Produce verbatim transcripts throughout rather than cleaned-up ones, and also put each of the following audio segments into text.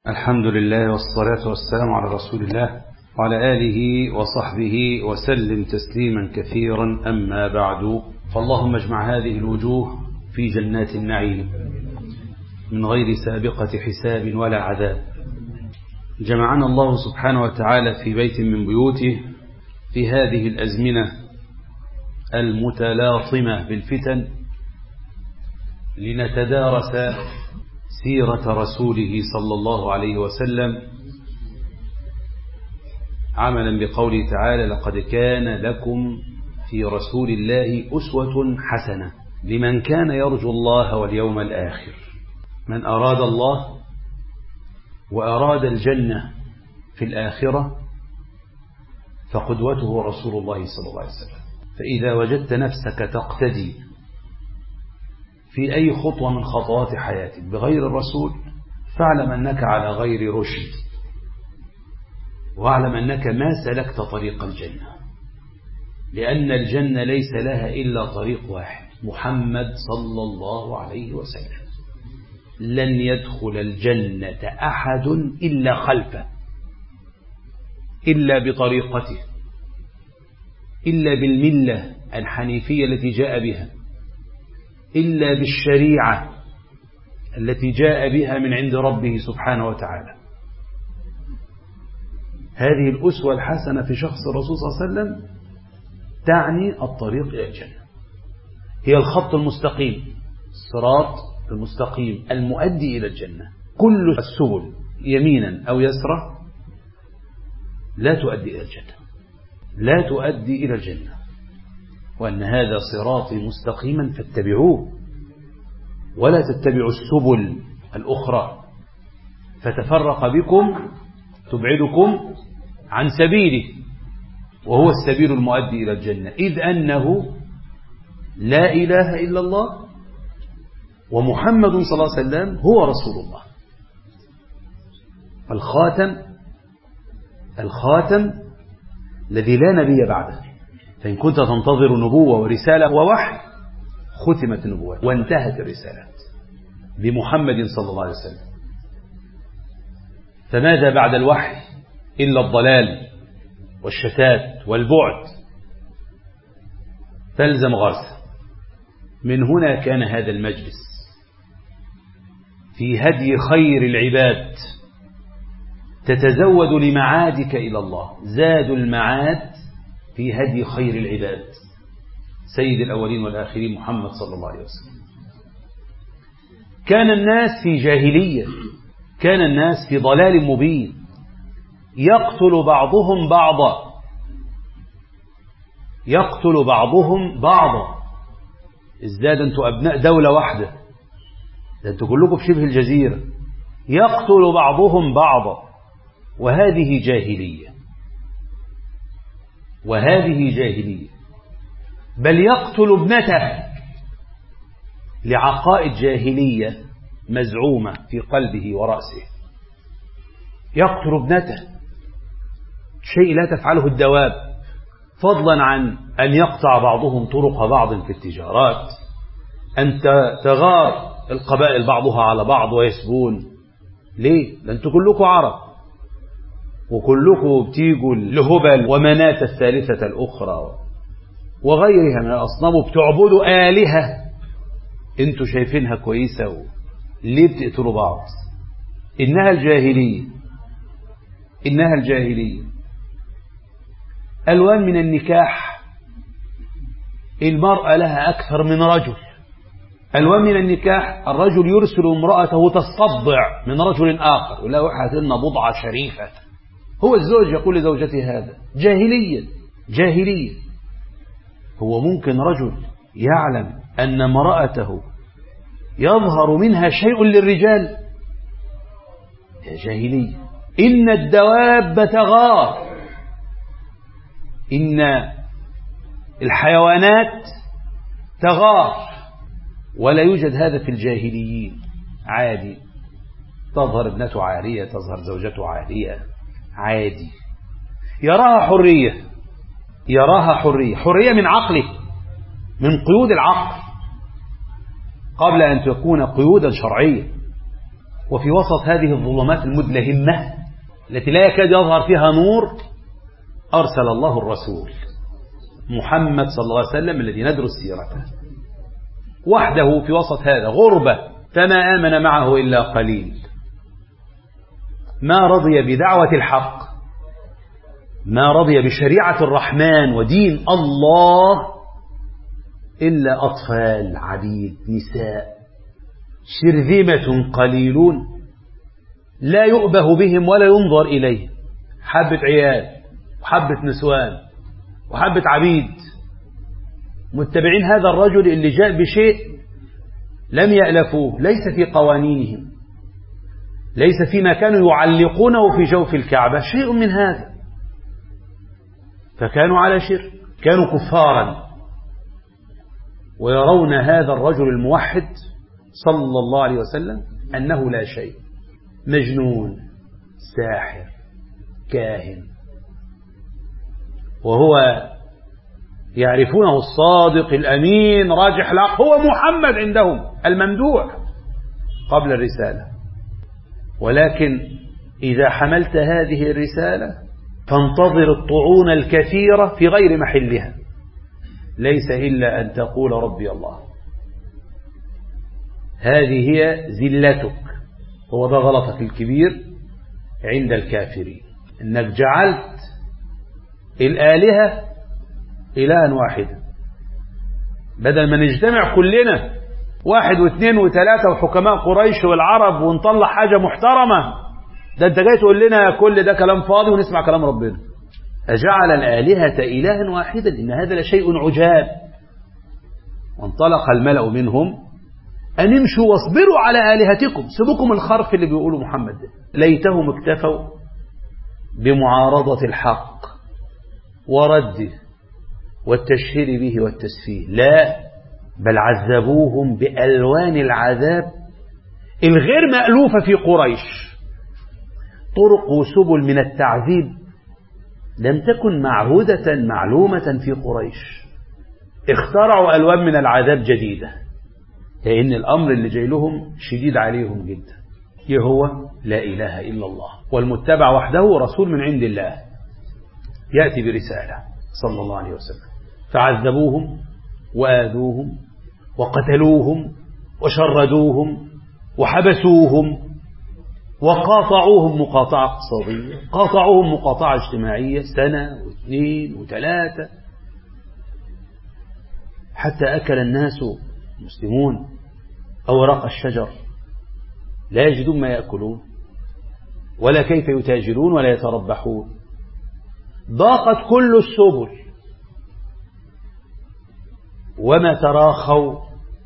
الحمد لله والصلاة والسلام على رسول الله وعلى آله وصحبه وسلم تسليما كثيرا. أما بعد، فاللهم اجمع هذه الوجوه في جنات النعيم من غير سابقة حساب ولا عذاب. جمعنا الله سبحانه وتعالى في بيت من بيوته في هذه الأزمنة المتلاطمة بالفتن لنتدارس سيرة رسوله صلى الله عليه وسلم، عملا بقوله تعالى: لقد كان لكم في رسول الله أسوة حسنة لمن كان يرجو الله واليوم الآخر. من أراد الله وأراد الجنة في الآخرة فقدوته رسول الله صلى الله عليه وسلم. فإذا وجدت نفسك تقتدي في أي خطوة من خطوات حياتك بغير الرسول فاعلم أنك على غير رشد، واعلم أنك ما سلكت طريق الجنة، لأن الجنة ليس لها إلا طريق واحد: محمد صلى الله عليه وسلم. لن يدخل الجنة أحد إلا خلفه، إلا بطريقته، إلا بالملة الحنيفية التي جاء بها، إلا بالشريعة التي جاء بها من عند ربه سبحانه وتعالى. هذه الأسوة الحسنة في شخص الرسول صلى الله عليه وسلم تعني الطريق إلى الجنة، هي الخط المستقيم، الصراط المستقيم المؤدي إلى الجنة. كل السبل يمينا أو يسرا لا تؤدي إلى الجنة، لا تؤدي إلى الجنة. وأن هذا صراطي مستقيما فاتبعوه، ولا تتبعوا السبل الأخرى فتفرق بكم تبعدكم عن سبيله، وهو السبيل المؤدي إلى الجنة، إذ أنه لا إله إلا الله ومحمد صلى الله عليه وسلم هو رسول الله. الخاتم الخاتم الذي لا نبي بعده. فإن كنت تنتظر نبوة ورسالة ووحي ختمت النبوة وانتهت الرسالات بمحمد صلى الله عليه وسلم. فماذا بعد الوحي إلا الضلال والشتات والبعد؟ فالزم غرسه. من هنا كان هذا المجلس في هدي خير العباد، تتزود لمعادك إلى الله. زاد المعاد في هدي خير العباد سيد الأولين والآخرين محمد صلى الله عليه وسلم. كان الناس في جاهلية، كان الناس في ضلال مبين، يقتل بعضهم بعضا، يقتل بعضهم بعضا. ازداد أنتم أبناء دولة واحدة، ده أنتم كلكم في شبه الجزيرة. يقتل بعضهم بعضا، وهذه جاهلية، وهذه جاهلية. بل يقتل ابنته لعقائد جاهلية مزعومة في قلبه ورأسه. يقتل ابنته، شيء لا تفعله الدواب، فضلا عن أن يقطع بعضهم طرق بعض في التجارات، أن تغار القبائل بعضها على بعض ويسبون. ليه؟ لأنتم كلكم عرب، وكلكم بتيجوا لهبل ومناة الثالثة الأخرى وغيرها من الأصنام، وبتعبدوا آلهة انتوا شايفينها كويسة. ليه بتقتلوا بعض؟ إنها الجاهلية، إنها الجاهلية. ألوان من النكاح، المرأة لها أكثر من رجل. ألوان من النكاح، الرجل يرسل امرأته تصطبع من رجل آخر، ولا وحدت لنا بضعة شريفة. هو الزوج يقول لزوجته هذا. جاهلية، جاهلية. هو ممكن رجل يعلم أن امرأته يظهر منها شيء للرجال؟ جاهلية. إن الدواب تغار، إن الحيوانات تغار، ولا يوجد هذا في الجاهليين. عادي، تظهر ابنته عارية، تظهر زوجته عارية، عادي. يراها حرية، يراها حرية، حرية من عقله، من قيود العقل، قبل أن تكون قيودا شرعية. وفي وسط هذه الظلمات المدلهمة التي لا يكاد يظهر فيها نور أرسل الله الرسول محمد صلى الله عليه وسلم الذي ندرس سيرته وحده في وسط هذا غربة، فما آمن معه إلا قليل. ما رضي بدعوة الحق، ما رضي بشريعة الرحمن ودين الله إلا أطفال عبيد نساء شرذمة قليلون لا يؤبه بهم ولا ينظر إليه، حبة عيال وحبة نسوان وحبة عبيد متبعين هذا الرجل اللي جاء بشيء لم يألفوه، ليس في قوانينهم، ليس فيما كانوا يعلقونه في جوف الكعبة شيء من هذا، فكانوا على شرك، كانوا كفارا، ويرون هذا الرجل الموحد صلى الله عليه وسلم أنه لا شيء، مجنون، ساحر، كاهن، وهو يعرفونه الصادق الأمين راجح الحق، هو محمد عندهم الممدوح قبل الرسالة. ولكن إذا حملت هذه الرسالة فانتظر الطعون الكثيرة في غير محلها، ليس إلا أن تقول ربي الله. هذه هي زلتك، هو ده غلطك الكبير عند الكافرين، أنك جعلت الآلهة إلها واحدا، بدل ما نجتمع كلنا واحد واثنين وثلاثة وحكماء قريش والعرب ونطلع حاجة محترمة، ده أنت جاي تقول لنا كل ده كلام فاضي ونسمع كلام ربنا. أجعل الآلهة إلها واحدا إن هذا لشيء عجاب. وانطلق الملأ منهم أن امشوا واصبروا على آلهتكم، سيبكم الخرف اللي بيقولوا محمد ده. ليتهم اكتفوا بمعارضة الحق ورده والتشهير به والتسفيه، لا، بل عذبوهم بألوان العذاب الغير مألوفة في قريش. طرق وسبل من التعذيب لم تكن معهودة معلومة في قريش، اخترعوا ألوان من العذاب جديدة، لأن الأمر اللي جاي لهم شديد عليهم جدا. هو لا إله إلا الله، والمتبع وحده رسول من عند الله يأتي برسالة صلى الله عليه وسلم. فعذبوهم وآذوهم وقتلوهم وشردوهم وحبسوهم وقاطعوهم مقاطعة اقتصادية، قاطعوهم مقاطعة اجتماعية سنة واثنين وثلاثة، حتى أكل الناس المسلمون أوراق الشجر لا يجدون ما يأكلون ولا كيف يتاجرون ولا يتربحون. ضاقت كل السبل، وما تراخوا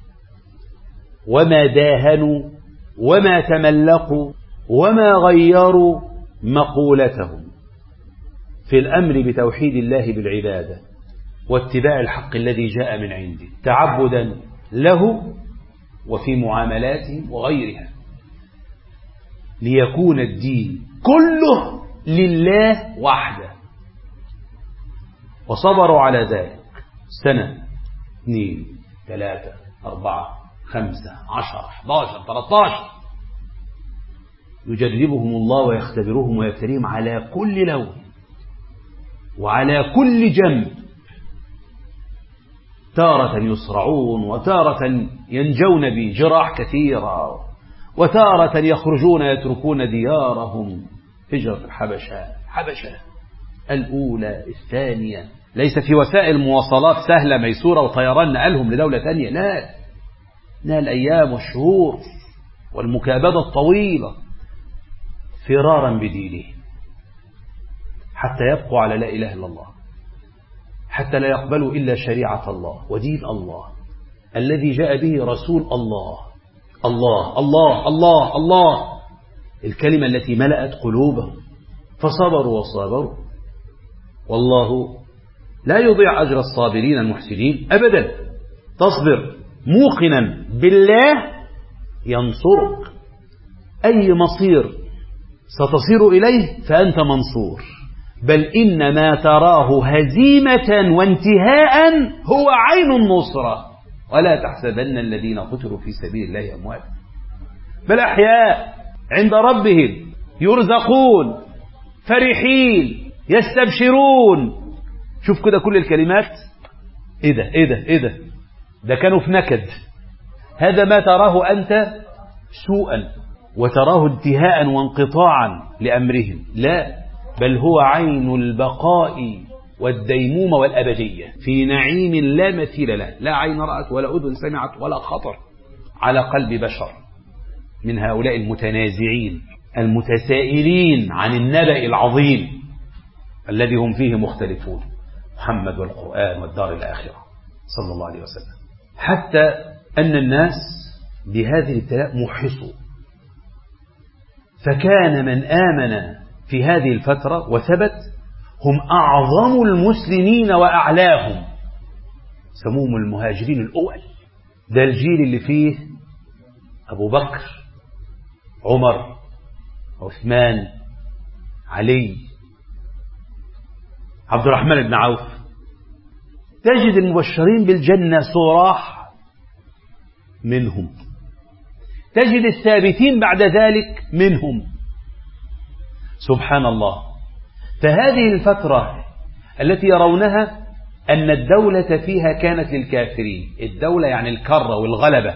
وما داهنوا وما تملقوا وما غيروا مقولتهم في الأمر بتوحيد الله بالعبادة واتباع الحق الذي جاء من عنده تعبدا له وفي معاملاتهم وغيرها، ليكون الدين كله لله وحده. وصبروا على ذلك سنة، اثنين، ثلاثة، أربعة، خمسة، عشر، احداشر، ثلاثاشر، يجربهم الله ويختبرهم ويبتليهم على كل لون وعلى كل جنب، تارة يصرعون وتارة ينجون بجراح كثيرة وتارة يخرجون يتركون ديارهم. هجرة الحبشة حبشة الأولى الثانية، ليس في وسائل مواصلات سهلة ميسورة وطيران نقلهم لدولة ثانية، لا، نال الأيام والشهور والمكابدة الطويلة فرارا بدينه حتى يبقوا على لا إله إلا الله، حتى لا يقبلوا إلا شريعة الله ودين الله الذي جاء به رسول الله. الله الله الله الله، الكلمة التي ملأت قلوبهم، فصبروا وصابروا، والله لا يضيع أجر الصابرين المحسنين أبدا. تصبر موقنا بالله ينصرك، أي مصير ستصير إليه فأنت منصور، بل إن ما تراه هزيمة وانتهاء هو عين النصرة. ولا تحسبن الذين قتلوا في سبيل الله أموات بل أحياء عند ربهم يرزقون فرحين يستبشرون. شوف كده كل الكلمات. ايه ده ايه ده ايه ده ده كانوا في نكد. هذا ما تراه أنت سوءا وتراه انتهاء وانقطاعا لأمرهم، لا، بل هو عين البقاء والديمومة والأبدية في نعيم لا مثيل له، لا عين رأت ولا أذن سمعت ولا خطر على قلب بشر من هؤلاء المتنازعين المتسائلين عن النبأ العظيم الذي هم فيه مختلفون، محمد والقرآن والدار الآخرة صلى الله عليه وسلم. حتى أن الناس بهذه الابتلاء محصوا، فكان من آمن في هذه الفترة وثبت هم أعظم المسلمين وأعلاهم، سموهم المهاجرين الأول. ده الجيل اللي فيه أبو بكر، عمر، عثمان، علي، عبد الرحمن بن عوف. تجد المبشرين بالجنة صراح منهم، تجد الثابتين بعد ذلك منهم. سبحان الله. فهذه الفترة التي يرونها أن الدولة فيها كانت للكافرين، الدولة يعني الكرة والغلبة،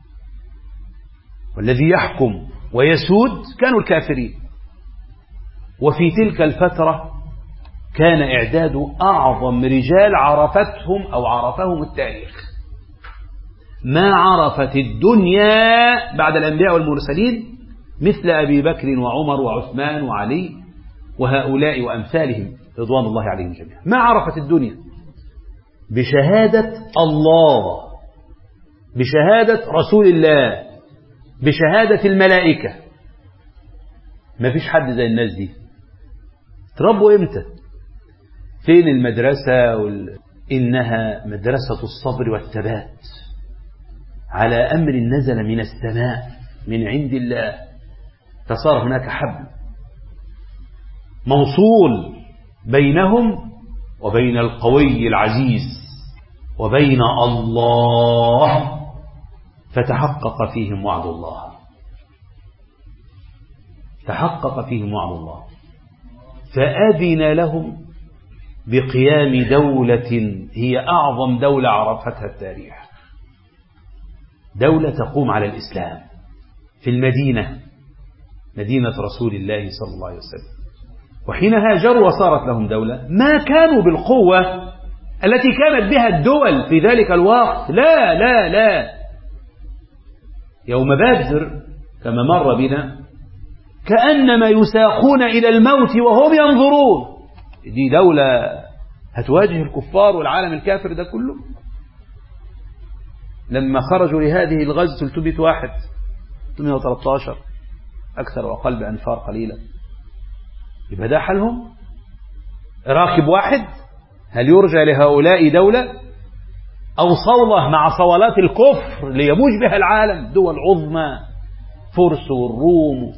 والذي يحكم ويسود كانوا الكافرين. وفي تلك الفترة كان إعداد أعظم رجال عرفتهم أو عرفهم التاريخ. ما عرفت الدنيا بعد الأنبياء والمرسلين مثل أبي بكر وعمر وعثمان وعلي وهؤلاء وأمثالهم رضوان الله عليهم جميعا. ما عرفت الدنيا بشهادة الله، بشهادة رسول الله، بشهادة الملائكة. ما فيش حد زي الناس دي. تربوا إمتى؟ فين المدرسة وال... إنها مدرسة الصبر والثبات على أمر نزل من السماء من عند الله، فصار هناك حبل موصول بينهم وبين القوي العزيز وبين الله، فتحقق فيهم وعد الله، تحقق فيهم وعد الله، فأذن لهم بقيام دولة هي أعظم دولة عرفتها التاريخ، دولة تقوم على الإسلام في المدينة، مدينة رسول الله صلى الله عليه وسلم. وحين هاجروا وصارت لهم دولة ما كانوا بالقوة التي كانت بها الدول في ذلك الوقت، لا لا لا. يوم بدر كما مر بنا كأنما يساقون إلى الموت وهم ينظرون. دي دولة هتواجه الكفار والعالم الكافر ده كله. لما خرجوا لهذه الغزو ثلاثمائة واحد، ثلاثمائة وثلاثة عشر، أكثر وأقل بأنفار قليلة، يبقى ده حالهم. راكب واحد، هل يرجى لهؤلاء دولة أو صولة مع صولات الكفر ليموج بها العالم، دول عظمى فرس والروم،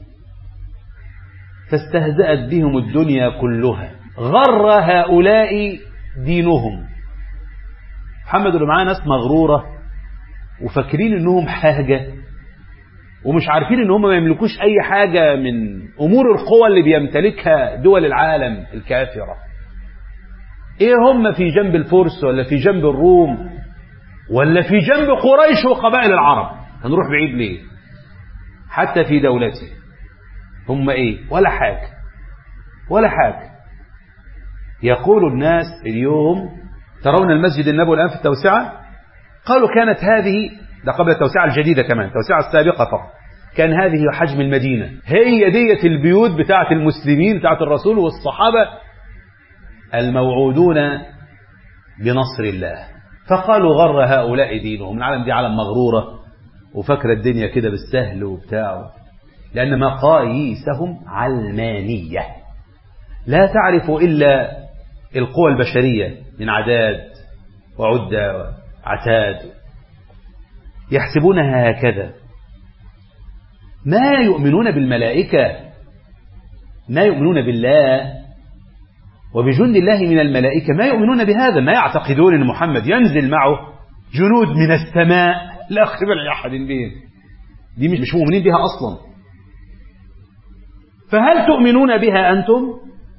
فاستهزأت بهم الدنيا كلها. غر هؤلاء دينهم. محمد اللي معاه ناس مغرورة وفاكرين انهم حاجة، ومش عارفين ان هم ما يملكوش اي حاجة من امور القوى اللي بيمتلكها دول العالم الكافرة. ايه هم في جنب الفرس ولا في جنب الروم ولا في جنب قريش وقبائل العرب؟ هنروح بعيد ليه؟ حتى في دولته هم ايه؟ ولا حاجة ولا حاجة. يقول الناس اليوم ترون المسجد النبوي الآن في التوسعة، قالوا كانت هذه، ده قبل التوسعة الجديدة كمان، التوسعة السابقة فقط، كان هذه حجم المدينة، هي دية البيوت بتاعة المسلمين بتاعة الرسول والصحابة الموعودون بنصر الله. فقالوا غر هؤلاء دينهم. العالم دي عالم مغرورة وفكر الدنيا كده بالسهل وبتاعه، لأن مقاييسهم علمانية لا تعرف إلا القوى البشرية من عداد وعدة وعتاد، يحسبونها هكذا. ما يؤمنون بالملائكة، ما يؤمنون بالله وبجند الله من الملائكة، ما يؤمنون بهذا، ما يعتقدون أن محمد ينزل معه جنود من السماء لا قبل لأحد بهم. دي مش مؤمنين بها أصلا. فهل تؤمنون بها أنتم؟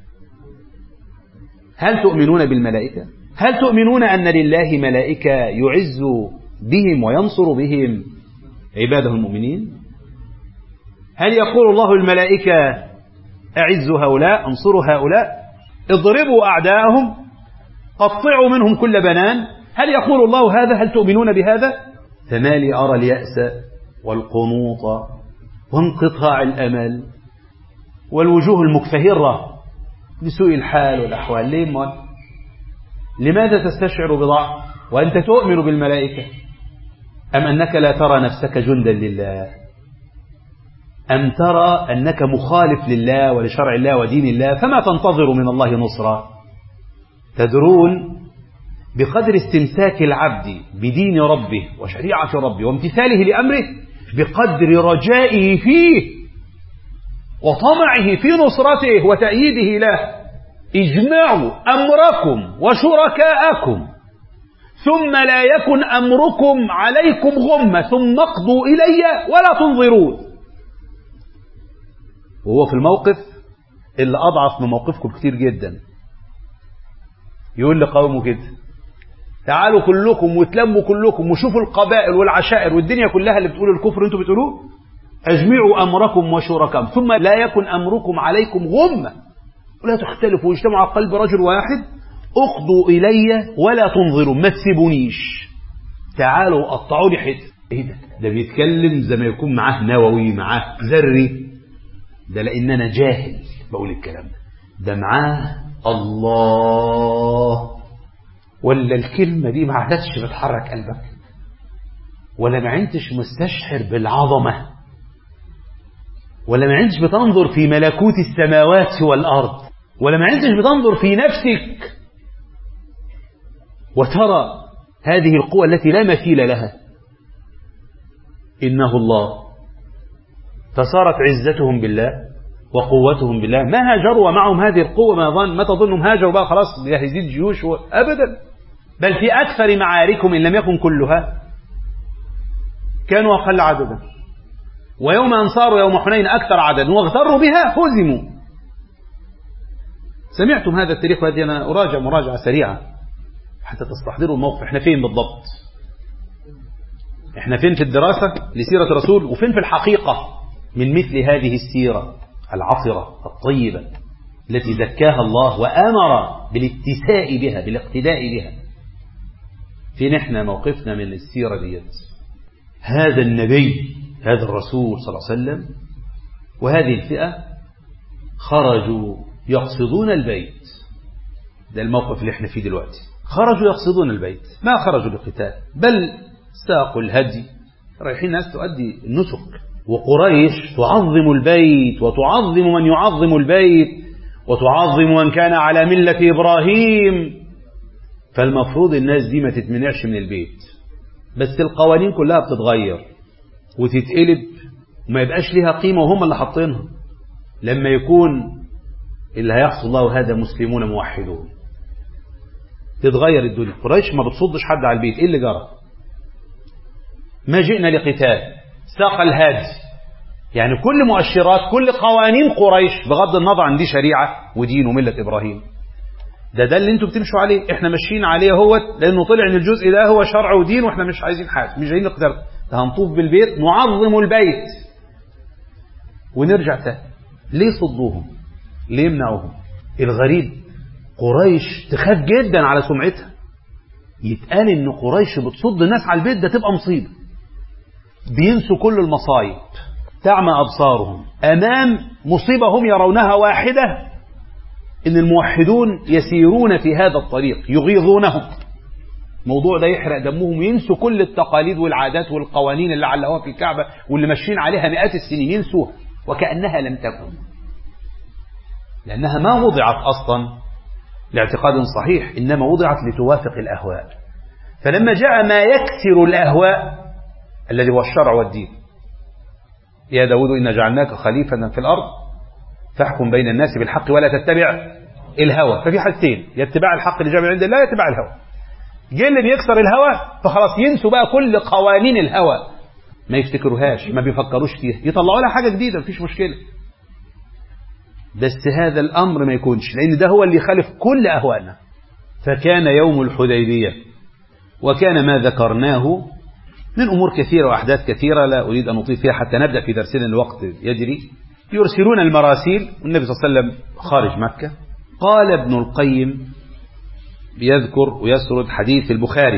هل تؤمنون بالملائكة؟ هل تؤمنون أن لله ملائكة يعز بهم وينصر بهم عباده المؤمنين؟ هل يقول الله الملائكة أعزوا هؤلاء، انصروا هؤلاء، اضربوا أعداءهم، قطعوا منهم كل بنان؟ هل يقول الله هذا؟ هل تؤمنون بهذا؟ فما لي أرى اليأس والقنوط وانقطاع الأمل والوجوه المكفهرة لسوء الحال والأحوال. ليه مال؟ لماذا تستشعر بضعف وأنت تؤمن بالملائكة؟ أم أنك لا ترى نفسك جندا لله؟ أم ترى أنك مخالف لله ولشرع الله ودين الله فما تنتظر من الله نصرا؟ تدرون بقدر استمساك العبد بدين ربه وشريعة ربه وامتثاله لأمره بقدر رجائه فيه وطمعه في نصرته وتأييده له. اجمعوا أمركم وشركاءكم ثم لا يكن أمركم عليكم غمة ثم اقضوا إلي ولا تنظرون. وهو في الموقف اللي أضعف من موقفكم كتير جدا يقول لقومه كده: تعالوا كلكم وتلموا كلكم وشوفوا القبائل والعشائر والدنيا كلها اللي بتقول الكفر انتوا بتقولوه، اجمعوا أمركم وشركاء ثم لا يكن أمركم عليكم غمة ولا تختلفوا واجتمعوا على قلب رجل واحد، اقضوا إلي ولا تنظروا، ما تسيبونيش، تعالوا قطعوا لي حته. ايه ده؟ ده بيتكلم زي ما يكون معاه نووي معاه ذري، ده لأن أنا جاهل بقول الكلام ده، ده معاه الله. ولا الكلمة دي ما عادتش بتحرك قلبك؟ ولا ما عندتش مستشعر بالعظمة؟ ولا ما عندتش بتنظر في ملكوت السماوات والأرض؟ ولا ما عندتش بتنظر في نفسك وترى هذه القوة التي لا مثيل لها؟ إنه الله. فصارت عزتهم بالله وقوتهم بالله، ما هاجروا ومعهم هذه القوة، ما ظن ما تظنهم هاجروا بقى خلاص يزيد جيوش و... أبدا، بل في أكثر معاركهم إن لم يكن كلها كانوا أقل عددا، ويوم أنصاروا يوم حنين أكثر عددا واغتروا بها هزموا. سمعتم هذا التاريخ، وهذه أنا أراجع مراجعة سريعة حتى تستحضروا الموقف. احنا فين بالضبط؟ احنا فين في الدراسة لسيرة الرسول، وفين في الحقيقة من مثل هذه السيرة العطرة الطيبة التي زكاها الله وأمر بالاتساء بها بالاقتداء بها؟ فين احنا موقفنا من السيرة ديت؟ هذا النبي، هذا الرسول صلى الله عليه وسلم وهذه الفئة خرجوا يقصدون البيت. ده الموقف اللي احنا فيه دلوقتي. خرجوا يقصدون البيت، ما خرجوا لقتال، بل ساقوا الهدي، رايحين ناس تؤدي النسك. وقريش تعظم البيت وتعظم من يعظم البيت وتعظم من كان على ملة إبراهيم. فالمفروض الناس دي ما تتمنعش من البيت، بس القوانين كلها بتتغير وتتقلب وما يبقاش ليها قيمة وهم اللي حاطينها. لما يكون اللي هيحصل الله هذا مسلمون موحدون تتغير الدنيا. قريش ما بتصدش حد على البيت. ايه اللي جرى؟ ما جئنا لقتال، ساق الهادي، يعني كل مؤشرات كل قوانين قريش بغض النظر عن دي شريعة ودين وملة إبراهيم، ده ده اللي انتوا بتمشوا عليه، احنا ماشيين عليه هو، لأنه طلع ان الجزء ده هو شرع ودين واحنا مش عايزين حاجة، مش جايين نقدر، هنطوف بالبيت نعظم البيت ونرجع تاني. ليه صدوهم؟ ليه يمنعوهم؟ الغريب قريش تخاف جدا على سمعتها، يتقال ان قريش بتصد الناس على البيت ده تبقى مصيبة. بينسوا كل المصايب، تعمى أبصارهم أمام مصيبة هم يرونها واحدة، إن الموحدون يسيرون في هذا الطريق يغيظونهم، موضوع ده يحرق دمهم، ينسوا كل التقاليد والعادات والقوانين اللي علقوها في الكعبة واللي ماشيين عليها مئات السنين، ينسوها وكأنها لم تكن، لأنها ما وضعت أصلا لاعتقاد صحيح، إنما وضعت لتوافق الأهواء. فلما جاء ما يكسر الأهواء الذي هو الشرع والدين، يا داود إن جعلناك خليفة في الأرض فاحكم بين الناس بالحق ولا تتبع الهوى. ففي حالتين، يا اتباع الحق اللي جاء من عند الله يا اتباع الهوى. جه اللي بيكسر الهوى فخلاص ينسوا بقى كل قوانين الهوى، ما يفتكروهاش، ما بيفكروش فيها، يطلعوا لها حاجة جديدة مفيش مشكلة. بس هذا الأمر ما يكونش، لأن ده هو اللي يخالف كل أهوالنا. فكان يوم الحديبية، وكان ما ذكرناه من أمور كثيرة وأحداث كثيرة لا أريد أن أطيل فيها حتى نبدأ في درسنا، الوقت يجري. يرسلون المراسيل والنبي صلى الله عليه وسلم خارج مكة. قال ابن القيم بيذكر ويسرد حديث البخاري،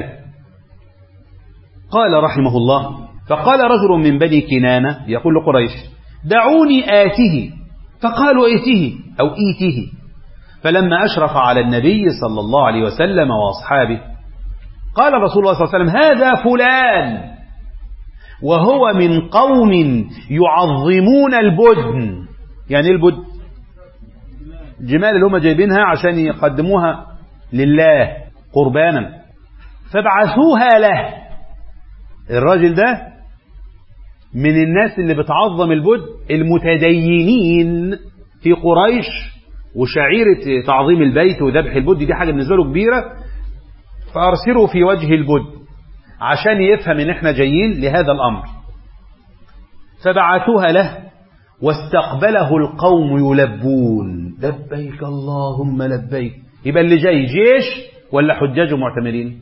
قال رحمه الله: فقال رجل من بني كنانة يقول لقريش: دعوني آته. فقالوا إيته أو إيته. فلما أشرف على النبي صلى الله عليه وسلم وأصحابه قال رسول الله صلى الله عليه وسلم: هذا فلان، وهو من قوم يعظمون البدن. يعني البدن الجمال اللي هم جايبينها عشان يقدموها لله قربانا، فابعثوها له. الراجل ده من الناس اللي بتعظم البدن، المتدينين في قريش، وشعيرة تعظيم البيت وذبح البدن دي حاجة بالنسبة له كبيرة. فأرسلوا في وجه البدن عشان يفهم ان احنا جايين لهذا الأمر. فبعثوها له واستقبله القوم يلبون: لبيك اللهم لبيك. يبقى اللي جاي جيش ولا حجاج ومعتمرين؟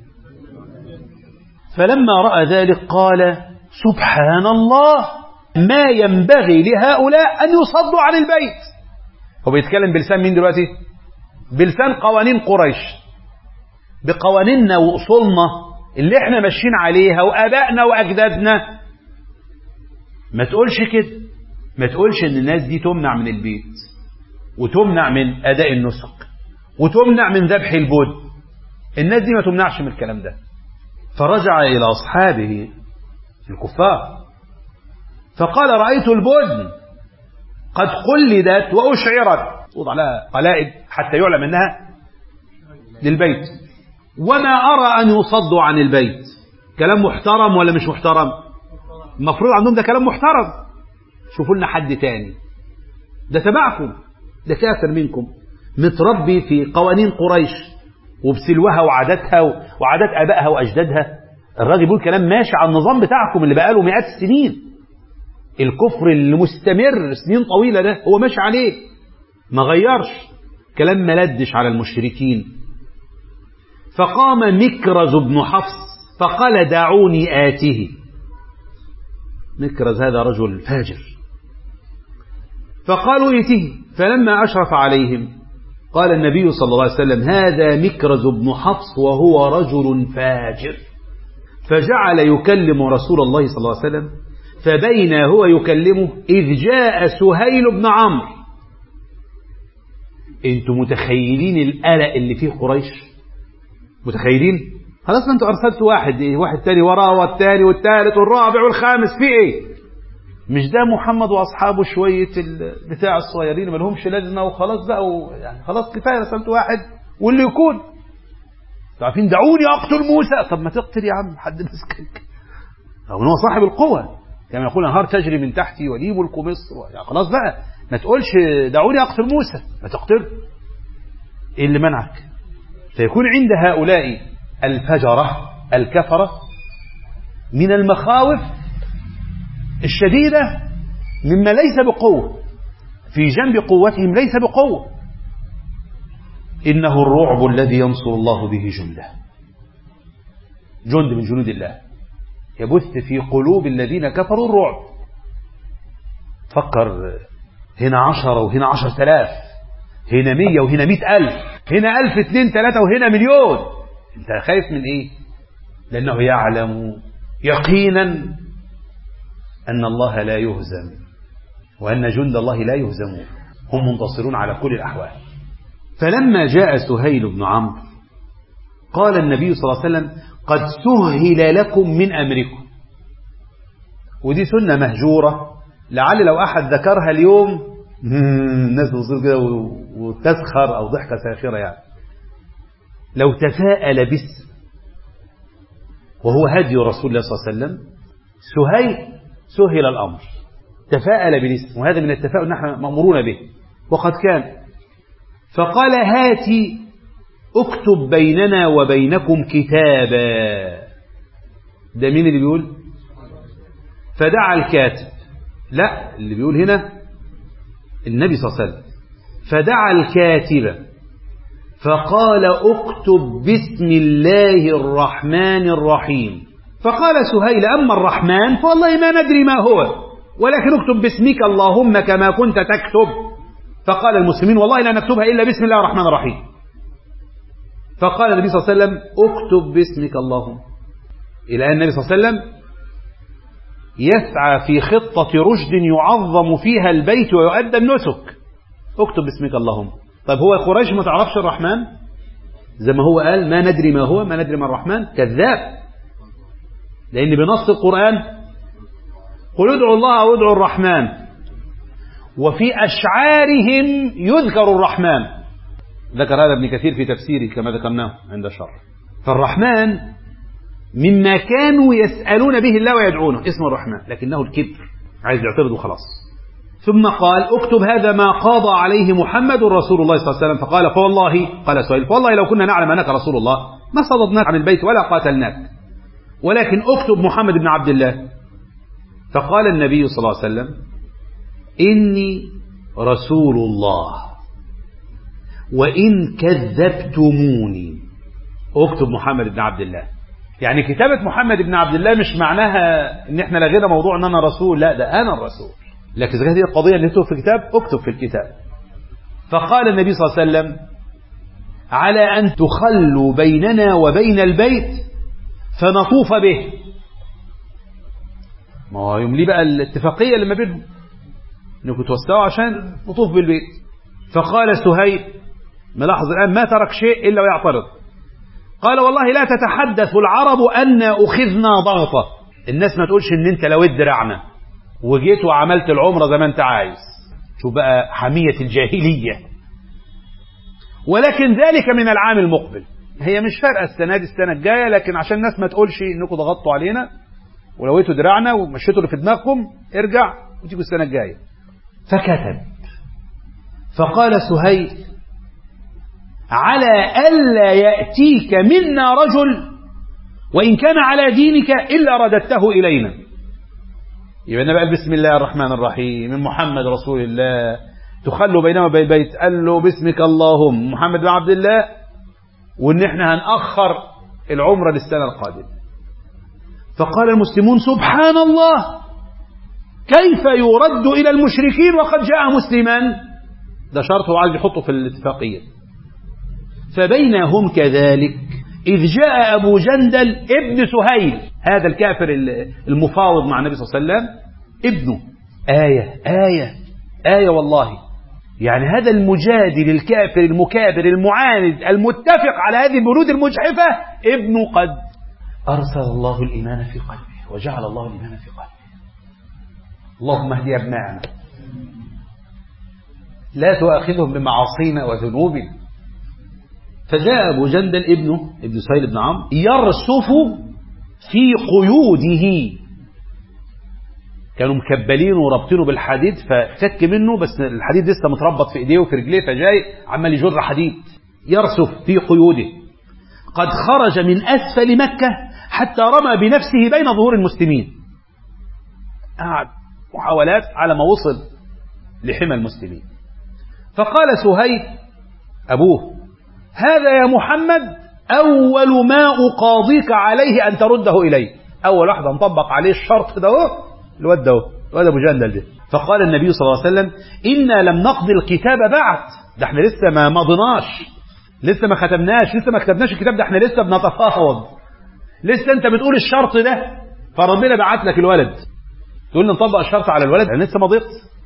فلما رأى ذلك قال: سبحان الله، ما ينبغي لهؤلاء أن يصدوا عن البيت. هو بيتكلم بلسان مين دلوقتي؟ بلسان قوانين قريش، بقوانيننا وأصولنا اللي احنا ماشيين عليها وآبائنا وأجدادنا. ما تقولش كده، ما تقولش ان الناس دي تمنع من البيت، وتمنع من أداء النسك، وتمنع من ذبح البدن. الناس دي ما تمنعش من الكلام ده. فرجع إلى أصحابه الكفار فقال: رأيت البدن قد قلدت وأشعرت، توضع على قلائد حتى يعلم أنها للبيت، وما أرى أن يصدوا عن البيت. كلام محترم ولا مش محترم؟ المفروض عندهم ده كلام محترم. شوفوا لنا حد تاني، ده تبعكم، ده كافر منكم، متربي في قوانين قريش وبسلوها وعاداتها وعادات آبائها وأجدادها. الراجل بيقول كلام ماشي على النظام بتاعكم اللي بقاله مئات السنين، الكفر المستمر سنين طويلة ده هو ماشي عليه، ما غيرش كلام، ملدش على المشركين. فقام مكرز بن حفص فقال: دعوني آته. مكرز هذا رجل فاجر. فقالوا إيته. فلما أشرف عليهم قال النبي صلى الله عليه وسلم: هذا مكرز بن حفص وهو رجل فاجر. فجعل يكلم رسول الله صلى الله عليه وسلم، فبين هو يكلمه إذ جاء سهيل بن عمرو. انتم متخيلين القلق اللي فيه قريش؟ متخيلين؟ خلاص انتوا أرسلتوا واحد واحد تاني وراه والتاني والتالت والرابع والخامس، في ايه؟ مش ده محمد واصحابه شويه بتاع الصغيرين ما لهمش لازمه وخلاص بقى، يعني خلاص كفايه رسلت واحد واللي يكون. عارفين دعوني اقتل موسى. طب ما تقتل يا عم، حد مسكك. هو هو صاحب القوه، كما يقول: انهار تجري من تحتي ولي ملك مصر. يعني خلاص بقى ما تقولش دعوني اقتل موسى، ما تقتل. ايه اللي منعك؟ فيكون عند هؤلاء الفجره الكفره من المخاوف الشديدة مما ليس بقوة، في جنب قوتهم ليس بقوة. إنه الرعب الذي ينصر الله به جنده، جند من جنود الله يبث في قلوب الذين كفروا الرعب. فكر، هنا عشرة وهنا عشر تلاف، هنا مية وهنا مئة ألف، هنا ألف اثنين ثلاثة وهنا مليون. انت خايف من ايه؟ لأنه يعلم يقينا أن الله لا يهزم، وأن جند الله لا يهزمون، هم منتصرون على كل الأحوال. فلما جاء سهيل بن عمرو قال النبي صلى الله عليه وسلم: قد سهل لكم من أمركم. ودي سنة مهجورة، لعل لو أحد ذكرها اليوم الناس بتصير كده وتسخر أو ضحكة ساخرة. يعني لو تفاءل باسم وهو هدي رسول الله صلى الله عليه وسلم، سهيل سهل الأمر، تفاءل بالاسم، وهذا من التفاؤل نحن مأمورون به وقد كان. فقال: هاتي اكتب بيننا وبينكم كتابا. ده مين اللي بيقول؟ فدعا الكاتب. لا، اللي بيقول هنا النبي صلى الله عليه وسلم. فدعا الكاتب فقال اكتب بسم الله الرحمن الرحيم. فقال سهيل أما الرحمن فوالله ما ندري ما هو، ولكن اكتب باسمك اللهم كما كنت تكتب. فقال المسلمين والله لا نكتبها إلا بسم الله الرحمن الرحيم. فقال النبي صلى الله عليه وسلم اكتب باسمك اللهم، إلى أن النبي صلى الله عليه وسلم يسعى في خطة رشد يعظم فيها البيت ويؤدى النسك. اكتب باسمك اللهم. طيب هو قريش ما تعرفش الرحمن زي ما هو قال ما ندري ما هو، ما ندري ما الرحمن؟ كذاب، لأن بنص القرآن قل ادعوا الله أو ادعوا الرحمن، وفي أشعارهم يذكر الرحمن. ذكر هذا ابن كثير في تفسيره كما ذكرناه عند الشرح. فالرحمن مما كانوا يسألون به الله ويدعونه اسم الرحمن، لكنه الكبر، عايز يعترض وخلاص. ثم قال اكتب هذا ما قاضى عليه محمد رسول الله صلى الله عليه وسلم. فقال فوالله، قال سهيل فوالله لو كنا نعلم أنك رسول الله ما صددناك عن البيت ولا قاتلناك، ولكن اكتب محمد بن عبد الله. فقال النبي صلى الله عليه وسلم إني رسول الله وإن كذبتموني اكتب محمد بن عبد الله. يعني كتابة محمد بن عبد الله مش معناها ان احنا لغينا موضوع ان انا رسول، لا ده انا الرسول، لكن إذا كانت هي القضية اللي تكتب في الكتاب اكتب في الكتاب. فقال النبي صلى الله عليه وسلم على أن تخلوا بيننا وبين البيت فنطوف به. ما هو يوم ليه بقى الاتفاقية اللي ما بينهم انكم توسعوا عشان نطوف بالبيت. فقال سهيل ملاحظ الآن ما ترك شيء إلا ويعترض. قال والله لا تتحدث العرب أن أخذنا ضغطة، الناس ما تقولش ان انت لو ادرعنا وجيت وعملت العمرة زي ما انت عايز. شو بقى حمية الجاهلية. ولكن ذلك من العام المقبل، هي مش فارقة السنة دي السنة الجاية، لكن عشان الناس ما تقولش انكم ضغطتوا علينا ولويتوا دراعنا ومشيتوا اللي في دماغكم، ارجع وتيجوا السنة الجاية. فكتب. فقال سهيل على ألا يأتيك منا رجل وإن كان على دينك إلا رددته إلينا. يبقى النبي قال بسم الله الرحمن الرحيم من محمد رسول الله، تخلوا بينما وبين البيت، قال له باسمك اللهم محمد بن عبد الله، وإن احنا هنأخر العمرة للسنة القادمة. فقال المسلمون سبحان الله كيف يرد إلى المشركين وقد جاء مسلما؟ ده شرط هو عايز يحطه في الاتفاقية. فبينهم كذلك إذ جاء أبو جندل ابن سهيل، هذا الكافر المفاوض مع النبي صلى الله عليه وسلم، ابنه. آية آية آية والله. يعني هذا المجادل الكافر المكابر المعاند المتفق على هذه البنود المجحفة ابنه قد أرسل الله الإيمان في قلبه وجعل الله الإيمان في قلبه. اللهم اهدي أبناءنا لا تؤاخذهم بمعاصينا وذنوبنا. فجاء أبو جندل ابنه ابن سهيل بن عمرو يرسف في قيوده، كانوا مكبلينه وربطينه بالحديد ففك منه، بس الحديد لسه متربط في ايديه وفي رجليه، فجاي عمال يجر حديد. يرسف في قيوده قد خرج من أسفل مكة حتى رمى بنفسه بين ظهور المسلمين. قعد محاولات على ما وصل لحمى المسلمين. فقال سهيل أبوه هذا يا محمد أول ما أقاضيك عليه أن ترده إلي. أول واحد نطبق عليه الشرط ده الواد ده الواد أبو جندل ده. فقال النبي صلى الله عليه وسلم إنا لم نقضي الكتاب بعد، ده احنا لسه ما مضناش، لسه ما ختمناش، لسه ما كتبناش الكتاب، ده احنا لسه بنتفاوض، لسه انت بتقول الشرط ده فربنا بعت لك الولد تقول لي نطبق الشرط على الولد، انا لسه ما ضيقت.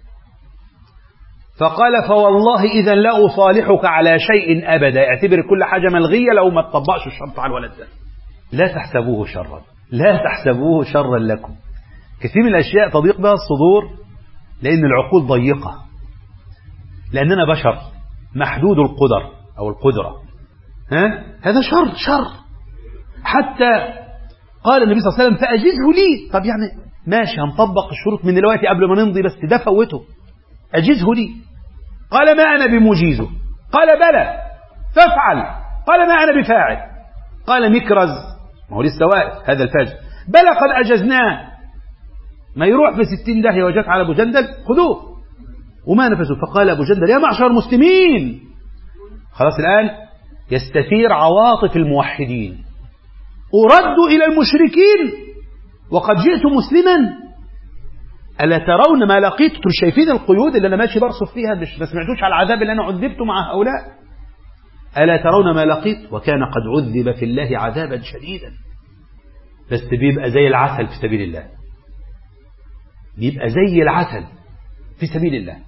فقال فوالله إذا لا أصالحك على شيء أبدا، اعتبر كل حاجة ملغية لو ما تطبقش الشرط على الولد ده. لا تحسبوه شرا، لا تحسبوه شرا لكم. كثير من الأشياء تضيق بها الصدور لأن العقول ضيقة، لأننا بشر محدود القدر أو القدرة. ها؟ هذا شر شر. حتى قال النبي صلى الله عليه وسلم فأجزه لي. طب يعني ماشي هنطبق الشروط من دلوقتي قبل ما نمضي، بس ده فوته، أجزه لي. قال ما أنا بمجيزه. قال بلى فافعل. قال ما أنا بفاعل. قال مكرز، ما هو لسه واقف هذا الفاجر، بلى قد أجزناه. ما يروح في ستين داهية وجاك على أبو جندل خذوه وما نفذوا. فقال أبو جندل يا معشر المسلمين، خلاص الآن يستثير عواطف الموحدين، أرد إلى المشركين وقد جئت مسلما، ألا ترون ما لقيت؟ انتم شايفين القيود اللي أنا ماشي برصف فيها؟ مش ما سمعتوش على العذاب اللي أنا عذبته مع هؤلاء؟ ألا ترون ما لقيت؟ وكان قد عذب في الله عذابا شديدا، بس بيبقى زي العسل في سبيل الله، بيبقى زي العسل في سبيل الله،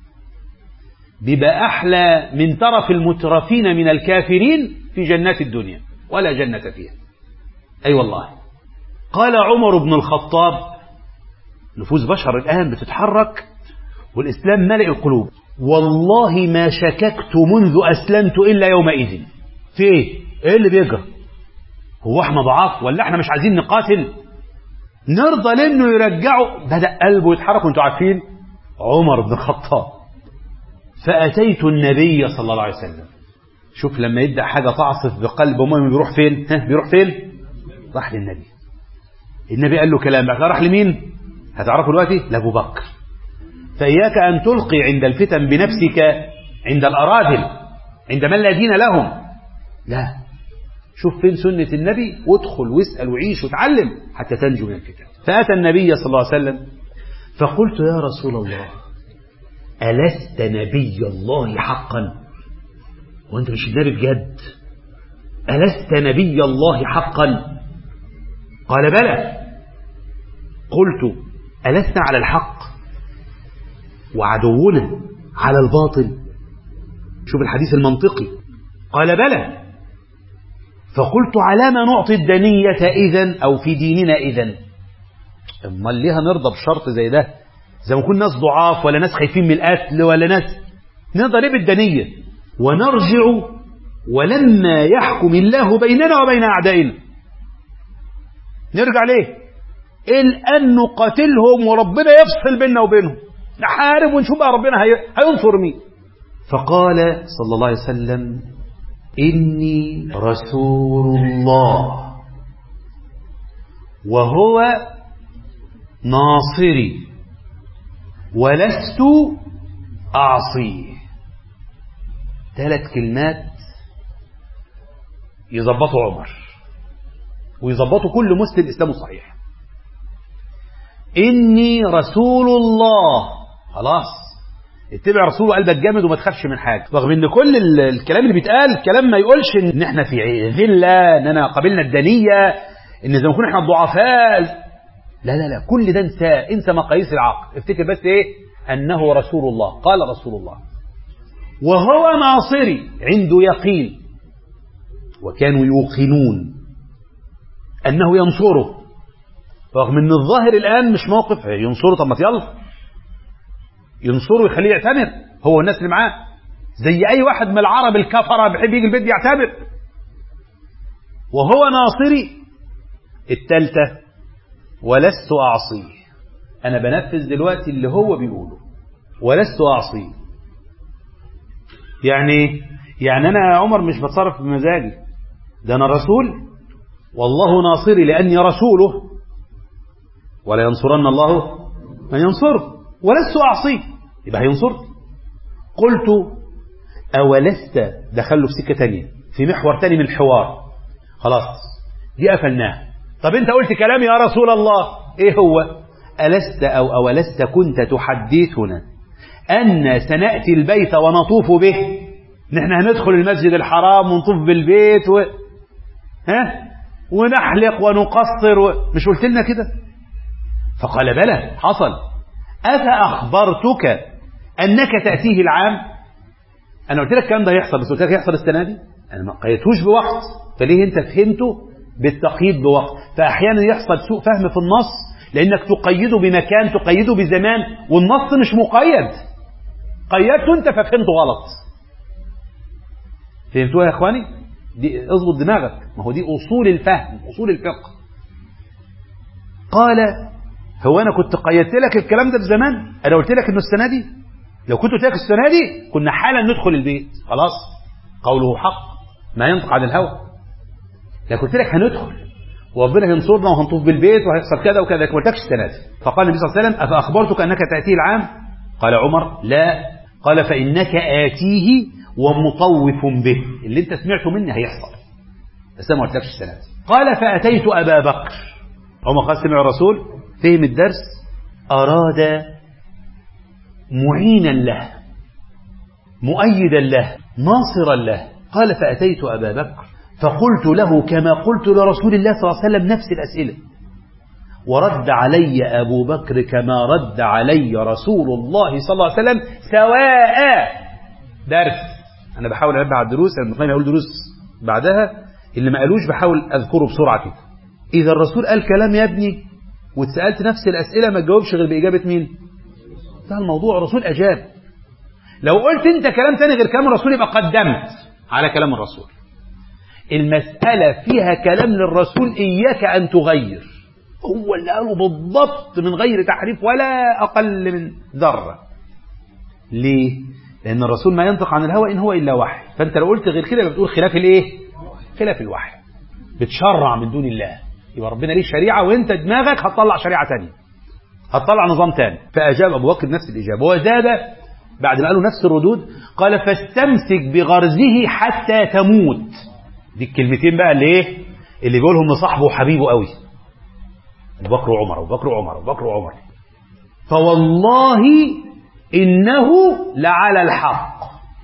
بيبقى أحلى من ترف المترفين من الكافرين في جنات الدنيا ولا جنة فيها. أي أيوة والله. قال عمر بن الخطاب، نفوس بشر الآن بتتحرك والإسلام ملئ القلوب، والله ما شككت منذ أسلمت إلا يومئذ. في إيه؟ إيه اللي بيجرى؟ هو احنا ضعاف ولا احنا مش عايزين نقاتل؟ نرضى لأنه يرجعوا؟ بدأ قلبه يتحرك. وانتوا عارفين عمر بن الخطاب، فأتيت النبي صلى الله عليه وسلم. شوف لما يبدأ حاجة تعصف بقلب مؤمن بيروح فين؟ ها بيروح فين؟ راح للنبي. النبي قال له كلام، بعد راح لمين؟ هتعرفوا دلوقتي؟ لأبو بكر. فإياك أن تلقي عند الفتن بنفسك عند الأراذل، عند من لا دين لهم. لا، شوف فين سنة النبي وادخل واسأل وعيش وتعلم حتى تنجو من الفتن. فأتى النبي صلى الله عليه وسلم فقلت يا رسول الله ألست نبي الله حقا؟ وانت مش النبي بجد؟ ألست نبي الله حقا؟ قال بلى. قلت ألسنا على الحق وعدونا على الباطل؟ شوف الحديث المنطقي. قال بلى. فقلت على ما نعطي الدنية إذن أو في ديننا إذن؟ اما ليها نرضى بشرط زي ده؟ زي ما نكون ناس ضعاف ولا ناس خايفين من القتل ولا ناس، نرضى ليه بالدنية؟ ونرجع ولما يحكم الله بيننا وبين أعدائنا، نرجع ليه؟ الآن نقاتلهم وربنا يفصل بيننا وبينهم، نحارب ونشوف بقى ربنا هينصر مين. فقال صلى الله عليه وسلم إني رسول الله وهو ناصري ولست أعصيه. ثلاث كلمات يظبطوا عمر ويظبطوا كل مسلم إسلامه صحيح. إني رسول الله، خلاص اتبع رسوله قلبك جامد وما تخافش من حاجة، رغم ان كل الكلام اللي بيتقال كلام ما يقولش ان احنا في ذلة، اننا قبلنا الدنية، ان زي ما نكون احنا الضعفاء. لا لا لا، كل ده انسى، انسى مقاييس العقل. افتكر بس ايه؟ انه رسول الله. قال رسول الله وهو ناصري، عنده يقين، وكانوا يوقنون انه ينصره، رغم ان الظاهر الان مش موقف ينصره. طب ما يلا ينصره ويخليه يعتمر هو والناس اللي معاه، زي اي واحد من العرب الكفره بيحب يجي البيت يعتمر. وهو ناصري. الثالثه ولست اعصيه، انا بنفذ دلوقتي اللي هو بيقوله، ولست اعصيه. يعني يعني انا يا عمر مش بتصرف بمزاجي، ده انا رسول والله ناصري لاني رسوله، ولا ينصرن الله من ينصره، ولست أعصيه، يبقى هينصر. قلت أولست، دخله في سكة تانية، في محور تاني من الحوار، خلاص دي قفلناها. طب انت قلت كلام يا رسول الله، ايه هو؟ ألست أو أولست كنت تحدثنا أن سنأتي البيت ونطوف به، نحن هندخل المسجد الحرام ونطوف بالبيت و... ها ونحلق ونقصر و... مش قلت لنا كده؟ فقال بلى حصل. أفأخبرتك أنك تأتيه العام؟ أنا قلت لك الكلام ده هيحصل، بس قلت لك هيحصل السنة دي، أنا ما قيدتوش بوقت، فليه أنت فهمته بالتقييد بوقت؟ فأحيانا يحصل سوء فهم في النص لأنك تقيده بمكان، تقيده بزمان، والنص مش مقيد، قيدته أنت ففهمته غلط. فهمتوها يا إخواني؟ دي اضبط دماغك، ما هو دي أصول الفهم، أصول الفقه. قال هو أنا كنت قيدت لك الكلام ده بزمان؟ أنا قلت لك إنه السنة دي؟ لو كنت قلت لك السنة دي كنا حالا ندخل البيت، خلاص قوله حق ما ينطق عن الهوى. لو قلت لك هندخل وربنا هينصرنا وهنطوف بالبيت وهيحصل كذا وكذا، ما قلتلكش السنة دي. فقال النبي صلى الله عليه وسلم أفأخبرتك أنك تأتيه العام؟ قال عمر لا. قال فإنك آتيه ومطوف به، اللي انت سمعته مني هيحصل بس أنا ما قلتلكش السنة دي. قال فأتيت أبا بكر. عمر قال سمع الرسول، فهم الدرس، أراد معينا له مؤيدا له ناصرا له. قال فأتيت أبا بكر فقلت له كما قلت لرسول الله صلى الله عليه وسلم نفس الأسئلة، ورد علي أبو بكر كما رد علي رسول الله صلى الله عليه وسلم سواء. درس، أنا بحاول أنبه على الدروس، أنا مقيم أقول دروس بعدها، اللي ما قالوش بحاول أذكره بسرعة كده. إذا الرسول قال كلام يا ابني واتسألت نفس الأسئلة ما تجاوبش غير بإجابة مين؟ ده الموضوع، الرسول أجاب. لو قلت أنت كلام تاني غير كلام الرسول يبقى قدمت على كلام الرسول. المسألة فيها كلام للرسول إياك أن تغير، هو اللي قاله بالضبط من غير تحريف ولا أقل من ذرة. ليه؟ لأن الرسول ما ينطق عن الهوى إن هو إلا وحي، فأنت لو قلت غير كده بتقول خلاف الإيه؟ خلاف الوحي، بتشرع من دون الله. يبقى ربنا ليه شريعة وانت دماغك هتطلع شريعة تانية، هتطلع نظام تاني. فأجاب أبو بكر نفس الإجابة، وزاد بعد ما قالوا نفس الردود قال فاستمسك بغرزه حتى تموت. دي الكلمتين بقى اللي ايه اللي بيقولهم لصاحبه وحبيبه قوي، أبو بكر وعمر أبو بكر وعمر أبو بكر وعمر فوالله إنه لعلى الحق.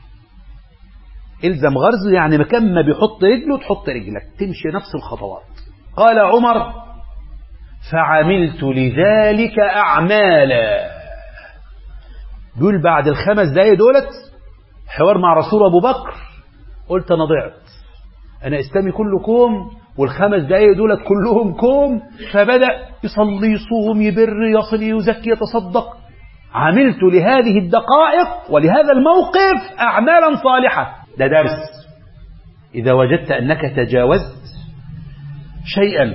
الزم غرزه، يعني مكان ما بيحط رجله تحط رجلك، تمشي نفس الخطوات. قال عمر فعملت لذلك أعمالا. بيقول بعد الخمس دقايق دولت حوار مع رسول أبو بكر، قلت أنا ضعت، أنا إسلامي كله كوم والخمس دقايق دولت كلهم كوم. فبدأ يصلي يصوم يبر يصلي يزكي يتصدق. عملت لهذه الدقائق ولهذا الموقف أعمالا صالحة. ده درس، إذا وجدت أنك تجاوزت شيئا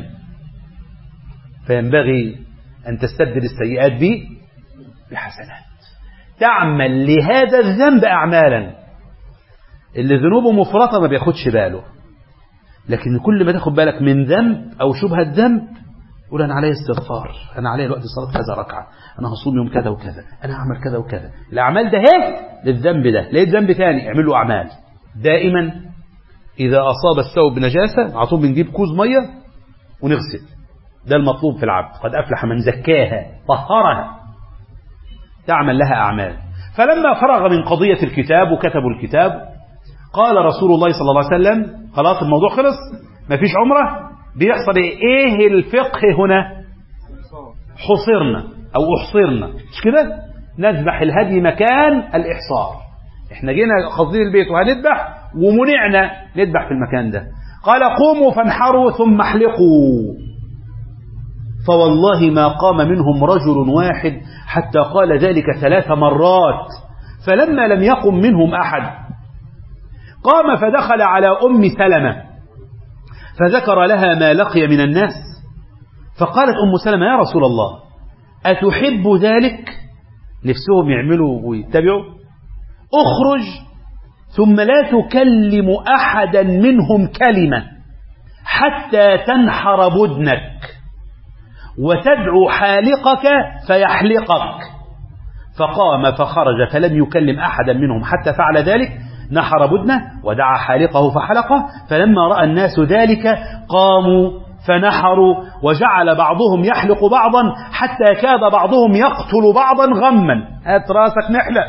فينبغي أن تستبدل السيئات به بحسنات، تعمل لهذا الذنب أعمالا. اللي ذنوبه مفرطة ما بياخدش باله، لكن كل ما تاخد بالك من ذنب أو شبهة ذنب قول أنا علي استغفار، أنا علي الوقت صلاة كذا ركعة، أنا هصوم يوم كذا وكذا، أنا هعمل كذا وكذا. الأعمال ده هيك للذنب ده، ليه ذنب ثاني اعمل له أعمال. دائما إذا أصاب الثوب بنجاسة على طول بنجيب كوز مية ونغسل، ده المطلوب في العبد. قد أفلح من زكاها طهرها، تعمل لها أعمال. فلما فرغ من قضية الكتاب وكتبوا الكتاب قال رسول الله صلى الله عليه وسلم خلاص الموضوع خلص، ما فيش عمرة، بيحصل ايه الفقه هنا؟ حصرنا أو أحصرنا، مش كده؟ نذبح الهدي مكان الإحصار. احنا جينا قصدين البيت وهنذبح ومنعنا نذبح في المكان ده. قال قوموا فانحروا ثم احلقوا. فوالله ما قام منهم رجل واحد حتى قال ذلك ثلاث مرات. فلما لم يقم منهم أحد قام فدخل على أم سلمة فذكر لها ما لقي من الناس. فقالت أم سلمة يا رسول الله أتحب ذلك؟ نفسهم يعملوا ويتبعوا. اخرج ثم لا تكلم أحدا منهم كلمة حتى تنحر بدنك وتدعو حالقك فيحلقك. فقام فخرج فلم يكلم أحدا منهم حتى فعل ذلك، نحر بدنه ودعا حالقه فحلقه. فلما رأى الناس ذلك قاموا فنحروا، وجعل بعضهم يحلق بعضا حتى كاد بعضهم يقتل بعضا غما. هات راسك نحلق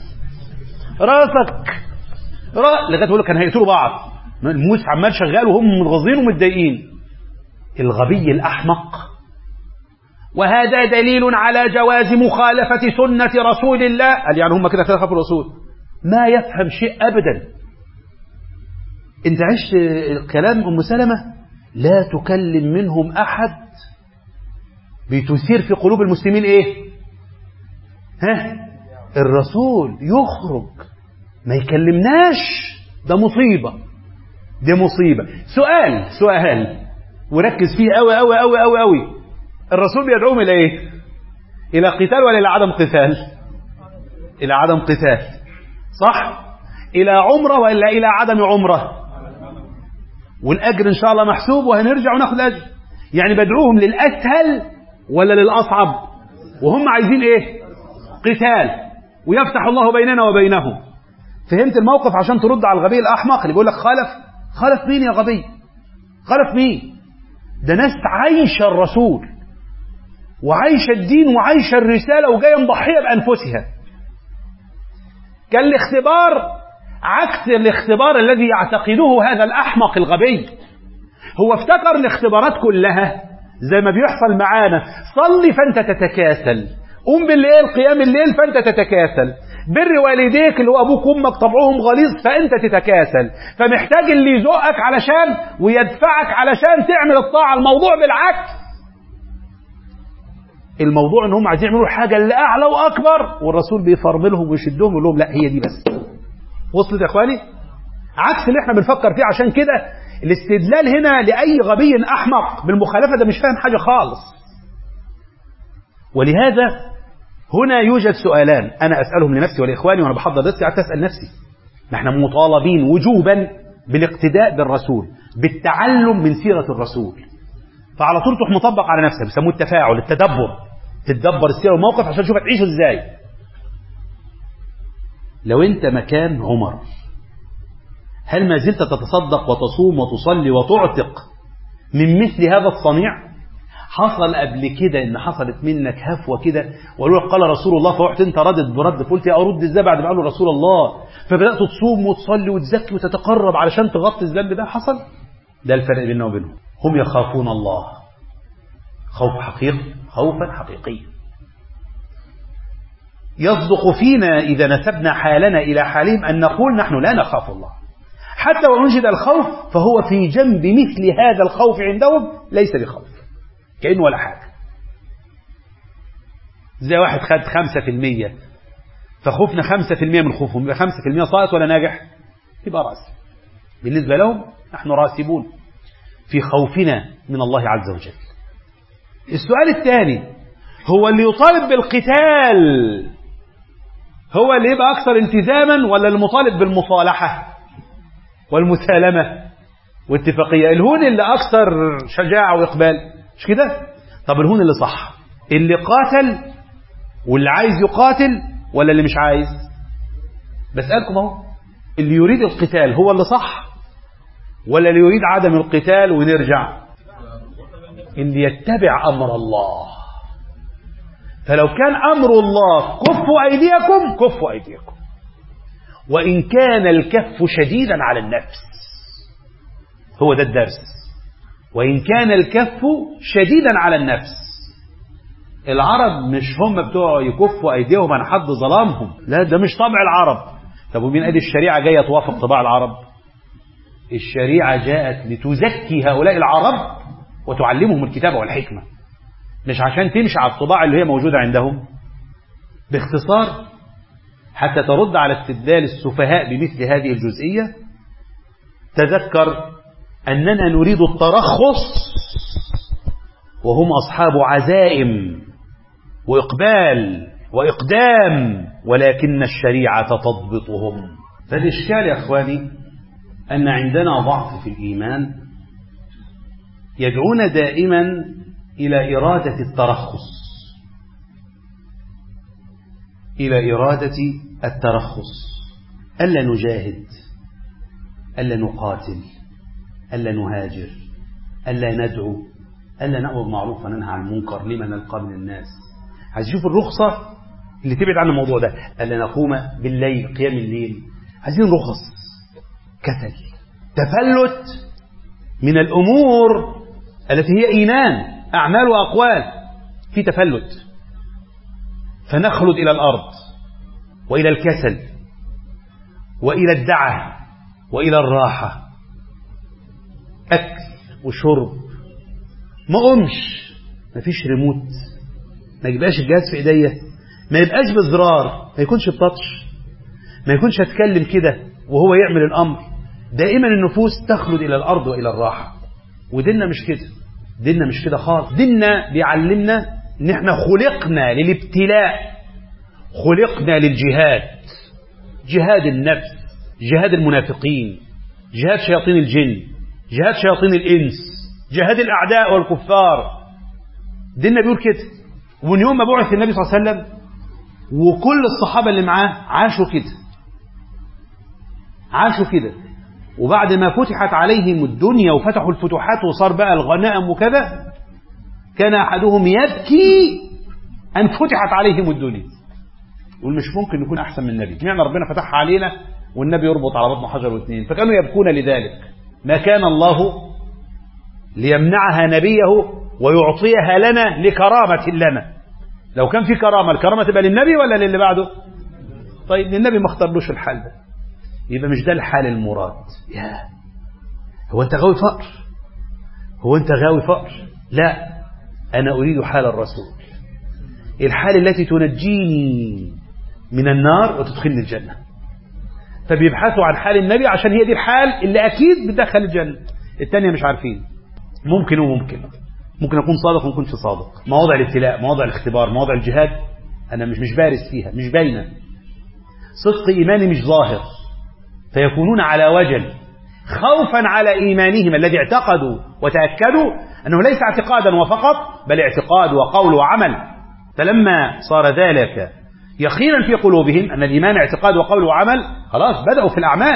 راسك را... لغاية يقول لك كان هيقتلوا بعض، الموس عمال شغال وهم متغاظين ومتضايقين. الغبي الأحمق. وهذا دليل على جواز مخالفة سنة رسول الله. قال يعني هم كده خالفوا الرسول، ما يفهم شيء أبدا. انت عشت كلام أم سلمة لا تكلم منهم أحد، بتثير في قلوب المسلمين إيه؟ ها؟ الرسول يخرج ما يكلمناش، ده مصيبة، ده مصيبة. سؤال سؤال وركز فيه أوي أوي أوي أوي أوي. الرسول بيدعوهم إلى إيه؟ إلى قتال ولا إلى عدم قتال؟ إلى عدم قتال، صح؟ إلى عمرة ولا إلى عدم عمرة؟ والأجر إن شاء الله محسوب وهنرجع وناخد أجر. يعني بدعوهم للأسهل ولا للأصعب؟ وهم عايزين إيه؟ قتال. ويفتح الله بيننا وبينهم. فهمت الموقف عشان ترد على الغبي الأحمق اللي بيقول لك خالف؟ خالف مين يا غبي؟ خالف مين؟ ده ناس عايشة الرسول وعايشة الدين وعايشة الرسالة وجاية مضحية بأنفسها. كان الاختبار عكس الاختبار الذي يعتقده هذا الأحمق الغبي. هو افتكر الاختبارات كلها زي ما بيحصل معانا، صلي فأنت تتكاسل، قوم بالليل قيام الليل فأنت تتكاسل، بر والديك اللي هو أبوك وأمك طبعهم غليظ فأنت تتكاسل، فمحتاج اللي يزقك علشان ويدفعك علشان تعمل الطاعة. الموضوع بالعكس، الموضوع ان هم عايزين يعملوا حاجة اللي أعلى وأكبر، والرسول بيفرملهم ويشدهم ويقول لهم لا هي دي بس. وصلت يا إخواني؟ عكس اللي احنا بنفكر فيه. عشان كده الاستدلال هنا لأي غبي أحمق بالمخالفة ده مش فاهم حاجة خالص. ولهذا هنا يوجد سؤالان أنا أسألهم لنفسي ولإخواني وأنا بحضر درسي، قعدت أسأل نفسي. نحن مطالبين وجوبا بالاقتداء بالرسول، بالتعلم من سيرة الرسول. فعلى طول تروح مطبق على نفسك، بيسموه التفاعل، التدبر، تتدبر السيرة والموقف عشان تشوف تعيشه ازاي. لو انت مكان عمر هل ما زلت تتصدق وتصوم وتصلي وتعتق من مثل هذا الصنيع؟ حصل قبل كده ان حصلت منك هفوه كده وقالوا لك قال رسول الله فرحت انت ردد برد، فقلت يا ارد ازاي بعد ما قالوا رسول الله، فبدات تصوم وتصلي وتزكي وتتقرب علشان تغطي الذنب ده؟ حصل. ده الفرق بيننا وبينهم. هم يخافون الله خوف حقيقي، خوفا حقيقيا. يصدق فينا إذا نسبنا حالنا إلى حالهم أن نقول نحن لا نخاف الله، حتى وأنجد الخوف فهو في جنب مثل هذا الخوف عندهم ليس بخوف، كأنه ولا حاجة. زي واحد خد خمسة في المية فخوفنا خمسة في المية من خوفهم، يبقى خمسة في المية ساقط ولا ناجح؟ يبقى راسب. بالنسبة لهم نحن راسبون في خوفنا من الله عز وجل. السؤال الثاني، هو اللي يطالب بالقتال هو اللي يبقى أكثر التزاما ولا المطالب بالمصالحة والمسالمة والاتفاقية؟ الهون اللي أكثر شجاعة وإقبال، مش كده؟ طب الهون اللي صح اللي قاتل واللي عايز يقاتل ولا اللي مش عايز؟ بسألكم اهو، اللي يريد القتال هو اللي صح ولا اللي يريد عدم القتال ونرجع؟ اللي يتبع أمر الله. فلو كان أمر الله كفوا أيديكم كفوا أيديكم، وإن كان الكف شديدا على النفس، هو ده الدرس، وإن كان الكف شديدا على النفس. العرب مش هم بتوع يكفوا أيديهم عن حد ظلامهم، لا ده مش طبع العرب. طب ومين قال الشريعة جاية توافق طباع العرب؟ الشريعة جاءت لتزكي هؤلاء العرب وتعلمهم الكتاب والحكمة، مش عشان تمشي على الطباع اللي هي موجودة عندهم. باختصار، حتى ترد على استدلال السفهاء بمثل هذه الجزئية، تذكر أننا نريد الترخص وهم أصحاب عزائم وإقبال وإقدام، ولكن الشريعة تضبطهم. فالإشكال يا أخواني أن عندنا ضعف في الإيمان يدعونا دائما إلى إرادة الترخص، إلى إرادة الترخص، ألا نجاهد، ألا نقاتل، ألا نهاجر، ألا ندعو، ألا نأمر بالمعروف وننهى عن المنكر لما نلقى من الناس. عايز يشوف الرخصة اللي تبعد عن الموضوع ده، ألا نقوم بالليل قيام الليل. عايزين رخص، كسل، تفلت من الأمور التي هي إيمان، أعمال وأقوال، في تفلت، فنخلد إلى الأرض وإلى الكسل وإلى الدعة وإلى الراحة، أكل وشرب، ما قمش، ما فيش ريموت، ما يبقاش الجهاز في إيديا، ما يبقاش بزرار، ما يكونش بتاتش، ما يكونش هتكلم كده وهو يعمل الأمر. دائما النفوس تخلد إلى الأرض وإلى الراحة. وديننا مش كده، ديننا مش كده خالص. ديننا بيعلمنا ان احنا خلقنا للابتلاء، خلقنا للجهاد، جهاد النفس، جهاد المنافقين، جهاد شياطين الجن، جهاد شياطين الإنس، جهاد الأعداء والكفار. ديننا بيقول كده. ومن يوم ما بعث النبي صلى الله عليه وسلم وكل الصحابة اللي معاه عاشوا كده عاشوا كده وبعد ما فتحت عليهم الدنيا وفتحوا الفتوحات وصار بقى الغنائم وكذا، كان أحدهم يبكي أن فتحت عليهم الدنيا، يقول مش ممكن نكون أحسن من النبي، معنى ربنا فتحها علينا والنبي يربط على بطن حجر واثنين. فكانوا يبكون لذلك. ما كان الله ليمنعها نبيه ويعطيها لنا لكرامة لنا. لو كان في كرامة، الكرامة تبقى للنبي ولا للي بعده؟ طيب للنبي ما اختارلوش الحال ده، يبقى مش ده الحال المراد. يا هو أنت غاوي فقر؟ هو أنت غاوي فقر؟ لا، أنا أريد حال الرسول، الحال التي تنجيني من النار وتدخلني الجنة. فبيبحثوا عن حال النبي عشان هي دي الحال اللي أكيد بتدخل الجنة. التانية مش عارفين، ممكن وممكن، ممكن أكون صادق وممكن مش صادق. مواضع الابتلاء، مواضع الاختبار، مواضع الجهاد أنا مش مش بارز فيها، مش باينة. صدق إيماني مش ظاهر، فيكونون على وجل خوفا على إيمانهم الذي اعتقدوا وتأكدوا أنه ليس اعتقادا وفقط، بل اعتقاد وقول وعمل. فلما صار ذلك يقينا في قلوبهم أن الإيمان اعتقاد وقول وعمل، خلاص بدأوا في الأعمال،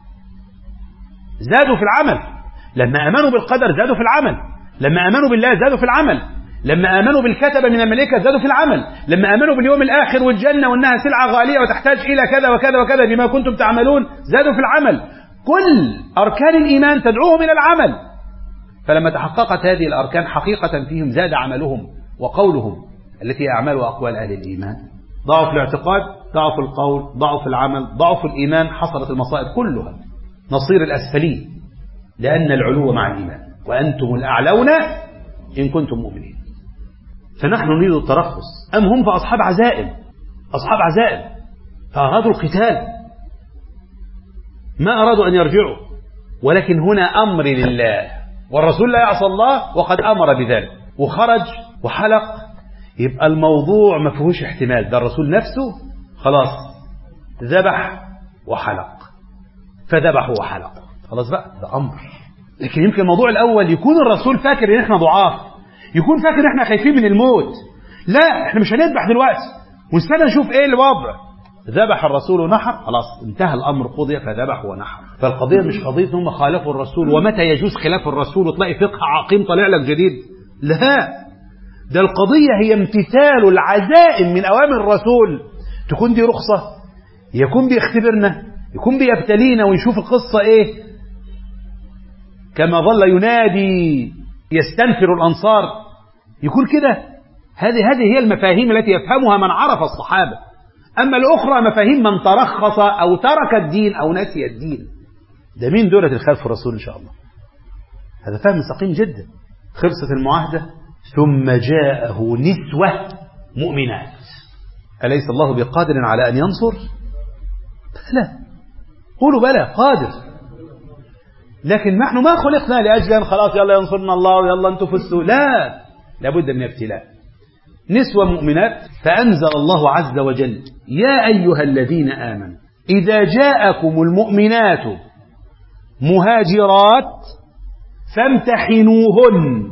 زادوا في العمل. لما آمنوا بالقدر زادوا في العمل، لما آمنوا بالله زادوا في العمل، لما آمنوا بالكتب من الملائكة زادوا في العمل، لما آمنوا باليوم الآخر والجنة وأنها سلعة غالية وتحتاج إلى كذا وكذا وكذا بما كنتم تعملون زادوا في العمل. كل أركان الإيمان تدعوهم إلى العمل. فلما تحققت هذه الأركان حقيقة فيهم زاد عملهم وقولهم التي أعمال وأقوال أهل الإيمان. ضعف الاعتقاد، ضعف القول، ضعف العمل، ضعف الإيمان، حصلت المصائب كلها. نصير الأسفلين، لأن العلو مع الإيمان، وأنتم الأعلون إن كنتم مؤمنين. فنحن نريد الترخص. أم هم فأصحاب عزائم، أصحاب عزائم فأرادوا القتال، ما أرادوا أن يرجعوا. ولكن هنا أمر لله، والرسول لا يعصى الله وقد أمر بذلك، وخرج وحلق. يبقى الموضوع ما فيهوش احتمال، ده الرسول نفسه خلاص ذبح وحلق، فذبحوا وحلقوا، خلاص بقى ده أمر. لكن يمكن الموضوع الأول يكون الرسول فاكر إن إحنا ضعاف، يكون فاكر إن إحنا خايفين من الموت. لا، إحنا مش هنذبح دلوقتي ونستنى نشوف إيه الوضع. ذبح الرسول ونحر، خلاص انتهى الأمر، قضي، فذبح ونحر. فالقضية مش قضية هم خالفوا الرسول ومتى يجوز خلاف الرسول وتلاقي فقه عقيم طالع لك جديد. لا، ده القضية هي امتثال العزائم من أوامر الرسول. تكون دي رخصة، يكون بيختبرنا، يكون بيبتلينا ويشوف القصة إيه. كما ظل ينادي يستنفر الأنصار، يكون كده. هذه هذه هي المفاهيم التي يفهمها من عرف الصحابة. أما الأخرى مفاهيم من ترخص أو ترك الدين أو نسي الدين. ده مين دولة الخلف الرسول إن شاء الله؟ هذا فهم سقيم جدا. خلصت المعاهدة ثم جاءه نسوة مؤمنات. أليس الله بقادر على أن ينصر؟ لا، قولوا بلى قادر. لكن نحن ما خلقنا لأجل أن خلاص يلا ينصرنا الله ويلا أنتم فزتوا. لا، لابد من ابتلاء. نسوة مؤمنات. فأنزل الله عز وجل: يا أيها الذين آمنوا إذا جاءكم المؤمنات مهاجرات فامتحنوهن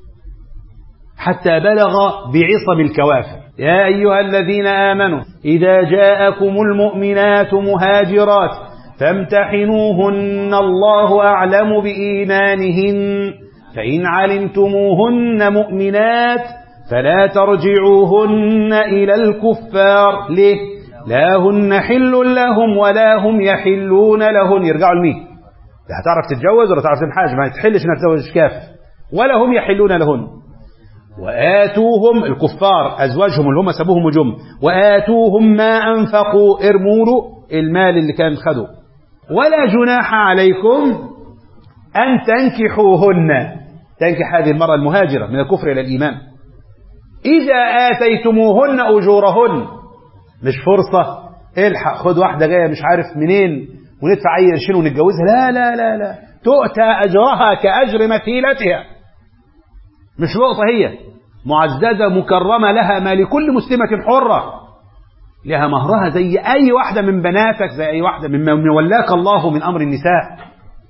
حتى بلغ بعصم الكوافر. يا أيها الذين آمنوا إذا جاءكم المؤمنات مهاجرات فامتحنوهن الله أعلم بإيمانهن فإن علمتموهن مؤمنات فلا ترجعوهن إلى الكفار. ليه؟ لا هن حل لهم ولا هم يحلون لهن. يرجعوا لمين؟ لا هتعرف تتجوز ولا تعرف تنحاج، ما تحلش انك تتجوز كافر، ولا هم يحلون لهن. وآتوهم الكفار أزواجهم اللي هم سابوهم وجم، وآتوهم ما أنفقوا، ارموا المال اللي كان خدوا. ولا جناح عليكم أن تنكحوهن، تنكح هذه المرأة المهاجرة من الكفر إلى الإيمان، إذا آتيتموهن أجورهن. مش فرصة الحق خد واحدة جاية مش عارف منين وندفع أي قرشين ونتجوزها. لا لا لا لا، تؤتى أجرها كأجر مثيلتها. مش لقطة، هي معززة مكرمة، لها ما لكل مسلمة حرة، لها مهرها زي أي واحدة من بناتك، زي أي واحدة ممن ولاك الله من أمر النساء.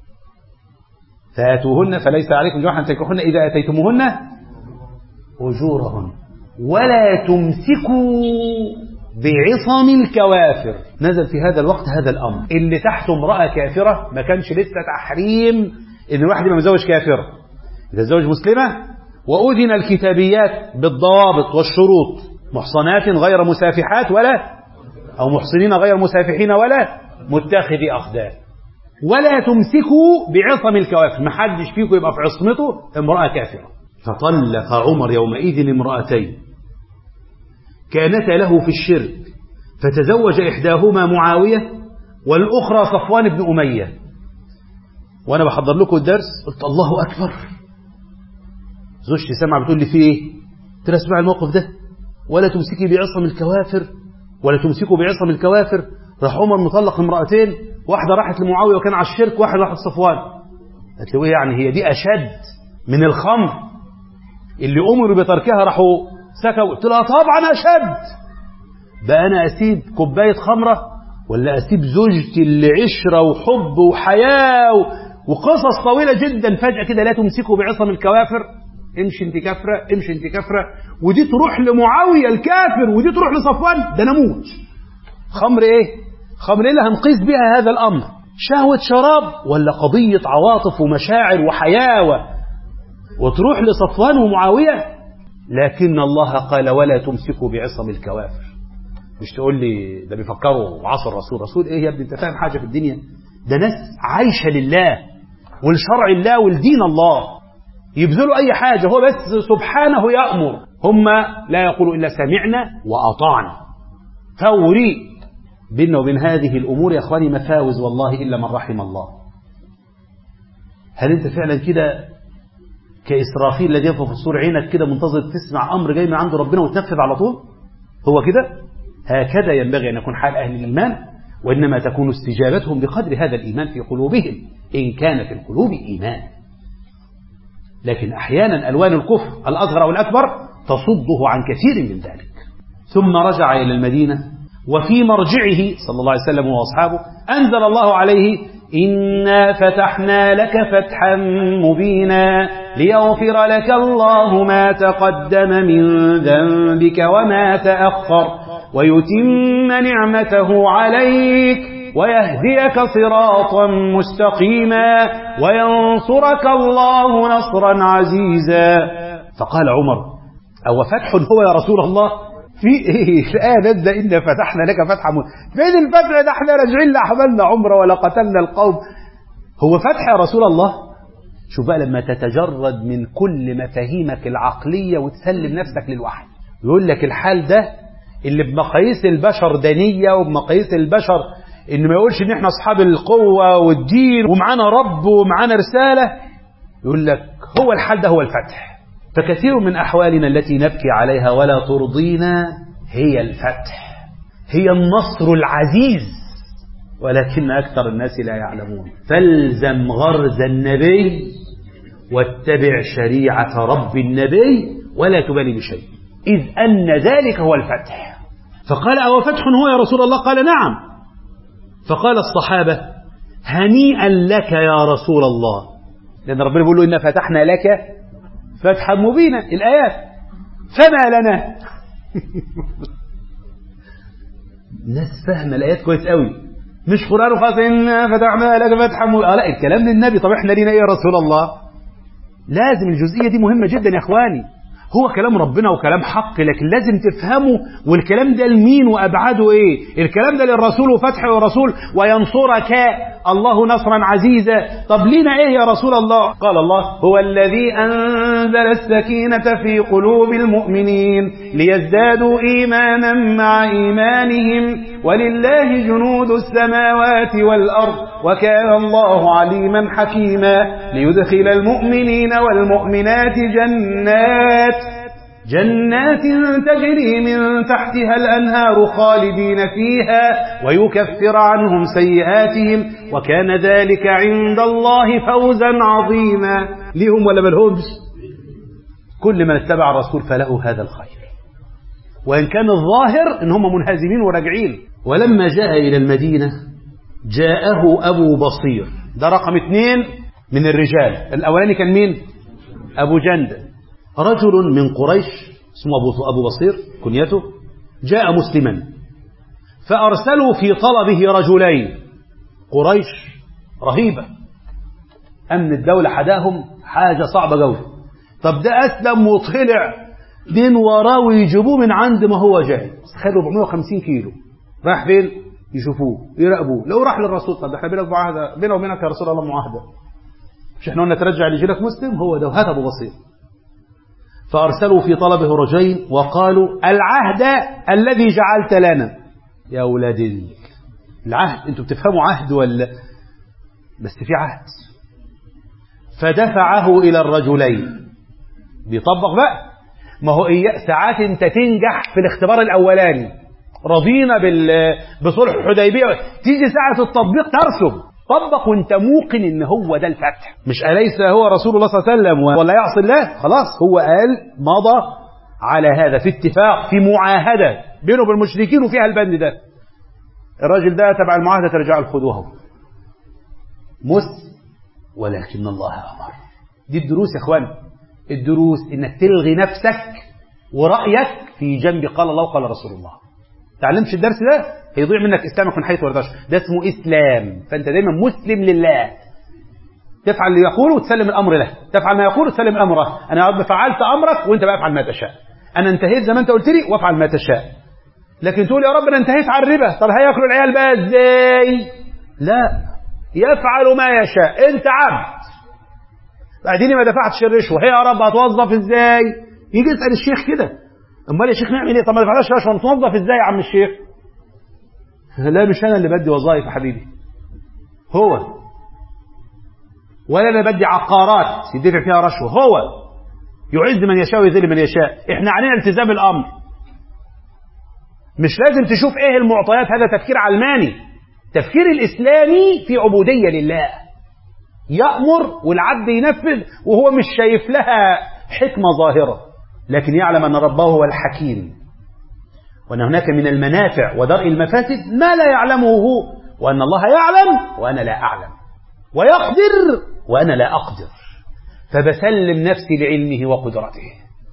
فآتوهن فليس عليكم جناح أن تنكحوهن إذا آتيتموهن أجورهن ولا تمسكوا بعصم الكوافر. نزل في هذا الوقت هذا الأمر، اللي تحته امرأة كافرة ما كانش لسه تحريم إن الواحد يبقى متزوج كافرة، يتزوج مسلمة، وأذن الكتابيات بالضوابط والشروط، محصنات غير مسافحات ولا أو محصنين غير مسافحين ولا متخذي أخدان، ولا تمسكوا بعصم الكوافر، ما حدش فيكم يبقى في عصمته امرأة كافرة. فطلق عمر يومئذ امرأتين كانتا له في الشرك، فتزوج إحداهما معاوية والأخرى صفوان بن أمية. وأنا بحضر لكم الدرس قلت الله أكبر، زوجتي سمع بتقول لي في إيه؟ قلت لها اسمع الموقف ده، ولا تمسكي بعصم الكوافر ولا تمسكوا بعصم الكوافر. راح عمر مطلق امرأتين، واحدة راحت لمعاوية وكان على الشرك، واحدة راحت صفوان. قالت له إيه يعني، هي دي أشد من الخمر اللي أمروا بتركها راحوا سكوا؟ قلت لها طبعا أشد. بقى أنا أسيب كوباية خمرة ولا أسيب زوجتي اللي عشرة وحب وحياة وقصص طويلة جدا فجأة كده لا تمسكوا بعصم الكوافر؟ امشي انت كافرة، امشي انت كافرة، ودي تروح لمعاوية الكافر ودي تروح لصفوان، ده نموت. خمر ايه؟ خمر ايه اللي هنقيس بها هذا الأمر؟ شهوة شراب ولا قضية عواطف ومشاعر وحياة و... وتروح لصفوان ومعاوية؟ لكن الله قال ولا تمسكوا بعصم الكوافر. مش تقول لي ده بيفكروا عصر الرسول. رسول ايه يا ابني، انت فاهم حاجة في الدنيا؟ ده ناس عايشة لله والشرع الله والدين الله، يبذلوا أي حاجة، هو بس سبحانه يأمر، هم لا يقولوا إلا سمعنا وأطعنا. فوري بيننا وبين هذه الأمور يا أخواني مفاوز والله إلا من رحم الله. هل أنت فعلا كده كإسرافيل الذي ينفخ في الصور عينك كده منتظر تسمع أمر جاي من عند ربنا وتنفذ على طول؟ هو كده؟ هكذا ينبغي أن يكون حال أهل الإيمان، وإنما تكون استجابتهم بقدر هذا الإيمان في قلوبهم إن كان في القلوب إيمان. لكن أحيانا ألوان الكفر الأصغر أو الأكبر تصده عن كثير من ذلك. ثم رجع إلى المدينة، وفي مرجعه صلى الله عليه وسلم وأصحابه أنزل الله عليه إنا فتحنا لك فتحا مبينا ليغفر لك الله ما تقدم من ذنبك وما تأخر ويتم نعمته عليك ويهديك صراطا مستقيما وينصرك الله نصرا عزيزا. فقال عمر أو فتح هو يا رسول الله؟ في ايه الآية نزل إنا فتحنا لك فتحا مبينا، فين الفتح ده؟ احنا راجعين لحملنا عمره ولا قتلنا القوم، هو فتح يا رسول الله؟ شوف بقى لما تتجرد من كل مفاهيمك العقلية وتسلم نفسك للوحي، يقول لك الحال ده اللي بمقاييس البشر دنية وبمقاييس البشر إن ما يقولش إن إحنا أصحاب القوة والدين ومعانا رب ومعانا رسالة، يقول لك هو الحال ده هو الفتح. فكثير من أحوالنا التي نبكي عليها ولا ترضينا هي الفتح، هي النصر العزيز، ولكن أكثر الناس لا يعلمون. فالزم غرز النبي واتبع شريعة رب النبي ولا تبالي بشيء، إذ أن ذلك هو الفتح. فقال أو فتح هو يا رسول الله؟ قال نعم. فقال الصحابة هنيئا لك يا رسول الله، لأن ربنا بيقول له إنا فتحنا لك فتحا مبينا الآيات، فما لنا الناس فاهمة الآيات كويس قوي، مش قرآن خاص إنا فتحنا لك فتحا مبينا، لا الكلام للنبي. طب إحنا لينا إيه يا رسول الله؟ لازم الجزئية دي مهمة جدا يا إخواني، هو كلام ربنا وكلام حق، لكن لازم تفهمه. والكلام ده لمين وأبعاده إيه؟ الكلام ده للرسول وفتح الرسول وينصرك الله نصرا عزيزا. طب لينا إيه يا رسول الله؟ قال الله هو الذي أنزل السكينة في قلوب المؤمنين ليزدادوا إيمانا مع إيمانهم ولله جنود السماوات والأرض وكان الله عليما حكيما ليدخل المؤمنين والمؤمنات جنات جنات تجري من تحتها الأنهار خالدين فيها ويكفر عنهم سيئاتهم وكان ذلك عند الله فوزا عظيما. ليهم ولا ملهمش؟ كل من اتبع الرسول فله هذا الخير، وإن كان الظاهر إن هم منهزمين وراجعين. ولما جاء إلى المدينة جاءه أبو بصير، ده رقم اثنين من الرجال. الأولاني كان مين؟ أبو جندل، رجل من قريش اسمه أبو بصير كنيته، جاء مسلما فأرسلوا في طلبه رجلين. قريش رهيبة، أمن الدولة حداهم حاجة صعبة جوي. طب ده أسلم وطلع دين وراه ويجيبوه من عند ما هو جاي، خد أربعمائة وخمسين كيلو، راح فين؟ يشوفوه يراقبوه. لو راح للرسول، طب احنا بينك معاهدة بينه وبينك يا رسول الله، معاهدة مش احنا قلنا ترجع لجيلك مسلم؟ هو ده، هات أبو بصير. فأرسلوا في طلبه رجلين وقالوا العهد الذي جعلت لنا. يا أولاد العهد، انتوا بتفهموا عهد ولا؟ بس في عهد. فدفعه إلى الرجلين. بيطبق بقى، ما هو إيه، ساعات انت تنجح في الاختبار الأولاني، رضينا بصلح الحديبية، تيجي ساعة التطبيق ترسم، طبق وانت موقن ان هو ده الفتح. مش أليس هو رسول الله صلى الله عليه وسلم ولا يعصي الله؟ خلاص هو قال مضى على هذا في اتفاق، في معاهدة بينه بالمشركين وفيها البند ده. الراجل ده تبع المعاهدة ترجع الخدوها مس، ولكن الله أمر. دي الدروس يا اخوان، الدروس انك تلغي نفسك ورأيك في جنب قال الله وقال رسول الله. تعلمش الدرس ده هيضيع منك اسلامك من حيث ورداش. ده اسمه اسلام. فانت دايما مسلم لله، تفعل اللي يقوله وتسلم الامر له، تفعل ما يقول وتسلم امره. انا يا رب فعلت امرك وانت بقى افعل ما تشاء. انا انتهيت زي ما انت قلت لي وافعل ما تشاء. لكن تقول يا رب انا انتهيت عن الربا، طب هياكلوا العيال بقى ازاي؟ لا، يفعل ما يشاء. انت عبد، بعدين ما دفعتش الرشوه، هي يا رب هتوظف ازاي؟ يجي يسال الشيخ كده، امال يا شيخ نعمل ايه؟ طب ما دفعناش رشوه نتوظف ازاي يا عم الشيخ؟ لا مش انا اللي بدي وظائف يا حبيبي، هو. ولا انا بدي عقارات يدفع فيها رشوه، هو يعز من يشاء ويذل من يشاء. احنا علينا التزام الامر، مش لازم تشوف ايه المعطيات. هذا تفكير علماني. تفكير الاسلامي في عبوديه لله، يأمر والعبد ينفذ وهو مش شايف لها حكمة ظاهرة، لكن يعلم أن ربه هو الحكيم، وأن هناك من المنافع ودرء المفاسد ما لا يعلمه هو، وأن الله يعلم وأنا لا أعلم، ويقدر وأنا لا أقدر. فبسلم نفسي لعلمه وقدرته.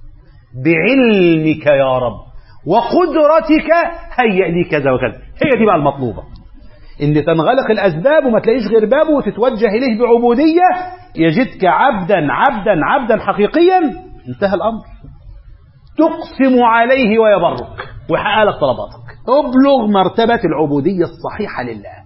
بعلمك يا رب وقدرتك هيئ لي كذا وكذا. هي دي بقى المطلوبة، إن تنغلق الأسباب وما تلاقيش غير بابه وتتوجه إليه بعبودية، يجدك عبدا عبدا عبدا حقيقيا. انتهى الأمر. تقسم عليه ويبرك ويحقق لك طلباتك. ابلغ مرتبة العبودية الصحيحة لله.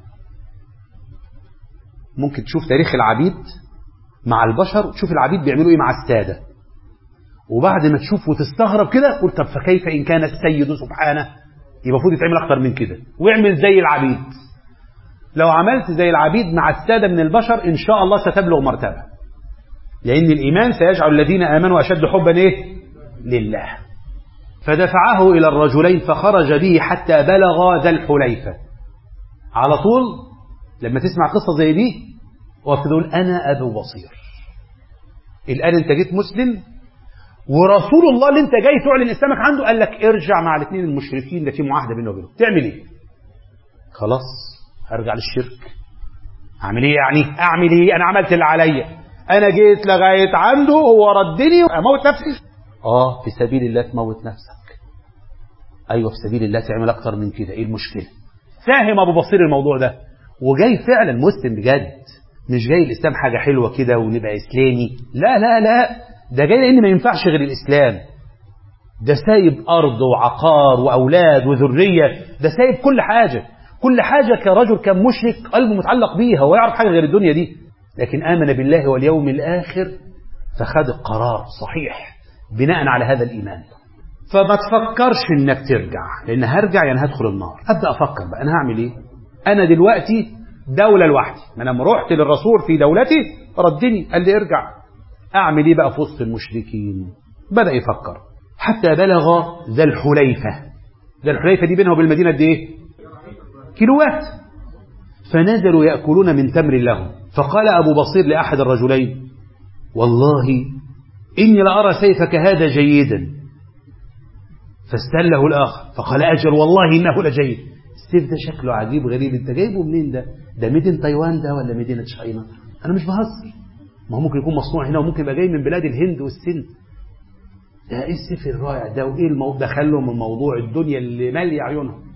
ممكن تشوف تاريخ العبيد مع البشر وتشوف العبيد بيعملوا إيه مع السادة، وبعد ما تشوف وتستغرب كده قلت طب فكيف إن كان السيد سبحانه؟ يبقى المفروض يتعمل أكتر من كده، واعمل زي العبيد. لو عملت زي العبيد مع السادة من البشر إن شاء الله ستبلغ مرتبة، لأن الإيمان سيجعل الذين آمنوا أشد حبا إيه؟ لله. فدفعه إلى الرجلين فخرج به حتى بلغ ذا الحليفة. على طول لما تسمع قصة زي دي وتقول أنا أبو بصير، الآن أنت جيت مسلم ورسول الله اللي أنت جاي تعلن إسلامك عنده قال لك ارجع مع الاثنين المشركين ده في معاهدة بينه وبينهم. تعمل إيه؟ خلاص هرجع للشرك. أعمل إيه يعني؟ أعمل إيه؟ أنا عملت اللي عليا، أنا جيت لغاية عنده هو ردني أموت نفسي. آه في سبيل الله تموت نفسك. أيوة في سبيل الله تعمل أكتر من كده. إيه المشكلة؟ فاهم أبو بصير الموضوع ده وجاي فعلا مسلم بجد، مش جاي الإسلام حاجة حلوة كده ونبقى إسلامي. لا لا لا، ده جاي لأن ما ينفعش غير الإسلام. ده سايب أرض وعقار وأولاد وذرية، ده سايب كل حاجة. كل حاجة كرجل كان مشرك قلبه متعلق بيها ويعرف حاجة غير الدنيا دي، لكن آمن بالله واليوم الآخر فخد القرار صحيح بناء على هذا الإيمان. فما تفكرش إنك ترجع، لأن هرجع يعني هدخل النار. أبدأ أفكر بقى أنا هعمل إيه؟ أنا دلوقتي دولة لوحدي، ما أنا لما رحت للرسول في دولتي ردني قال لي ارجع، أعمل إيه بقى في وسط المشركين؟ بدأ يفكر حتى بلغ ذا الحليفة. ذا الحليفة دي بينها وبين المدينة دي إيه؟ كيلوات. فنزلوا يأكلون من تمر لهم. فقال أبو بصير لأحد الرجلين والله إني لأرى سيفك هذا جيدا. فاستله الآخر فقال أجل والله إنه لجيد. السيف ده شكله عجيب غريب، انت جايبه منين ده؟ ده ميدين تايوان ده ولا مدينة شاينا؟ أنا مش بهزر، ما هو ممكن يكون مصنوع هنا وممكن يبقى جاي من بلاد الهند والسند. ده إيه السيف الرائع ده وإيه الموضوع؟ دخلهم من موضوع الدنيا اللي مالي عيونهم.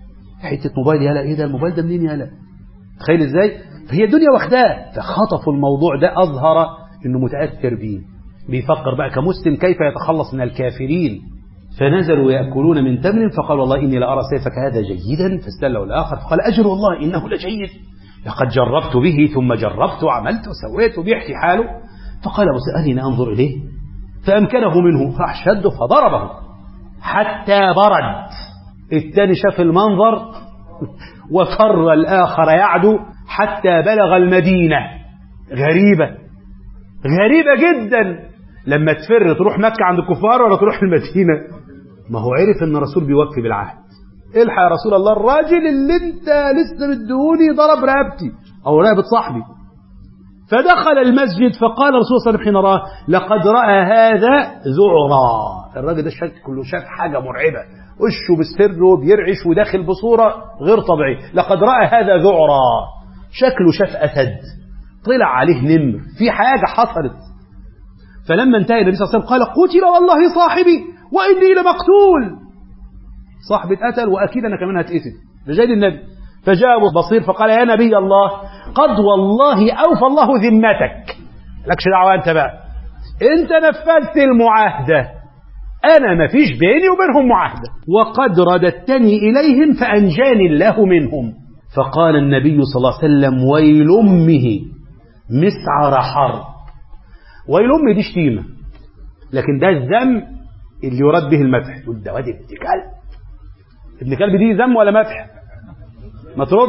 حتة موبايل يالا، إيه ده الموبايل ده منين يالا؟ تخيل إزاي؟ فهي الدنيا واخداه، فخطفوا الموضوع ده، أظهر إنه متأثر به، بيفكر بقى كمسلم كيف يتخلص من الكافرين. فنزلوا يأكلون من تمر فقال والله إني لأرى سيفك هذا جيدا، فاستله الآخر فقال أجر والله إنه لجيد، لقد جربت به ثم جربت وعملت وسويت، وبيحكي حاله. فقال أبو سعيد أرني أنظر إليه، فأمكنه منه، راح شده فضربه حتى برد. الثاني شاف المنظر وفر الآخر يعدو حتى بلغ المدينة. غريبة غريبة جدا، لما تفر تروح مكة عند الكفار ولا تروح المدينة؟ ما هو عرف ان الرسول بيوفي بالعهد. الحق يا رسول الله، الراجل اللي انت لسه مديهوني ضرب رقبتي او رقبة صاحبي. فدخل المسجد فقال الرسول صلى الله عليه وسلم حين راه لقد رأى هذا ذعرا. الراجل ده شكله شاف حاجة مرعبة، وشه بالسر وبيرعش وداخل بصورة غير طبيعية. لقد رأى هذا ذعرا، شكله شاف أسد، طلع عليه نمر، في حاجة حصلت. فلما انتهى النبي صلى الله عليه وسلم قال قتل والله صاحبي وإني لمقتول. صاحبي اتقتل وأكيد أنا كمان هتقتل، رجال النبي. فجاء أبو بصير فقال يا نبي الله قد والله أوفى الله ذمتك، لكش دعوة أنت بقى، أنت نفذت المعاهدة، أنا ما فيش بيني وبينهم معاهدة، وقد رددتني إليهم فأنجاني الله منهم. فقال النبي صلى الله عليه وسلم ويل أمه مسعر حرب. ويل أمه دي شتيمة، لكن ده الذم اللي يراد به المدح. تقول ده واد ابن كلب، ابن كلب دي ذم ولا مدح؟ ما ترد.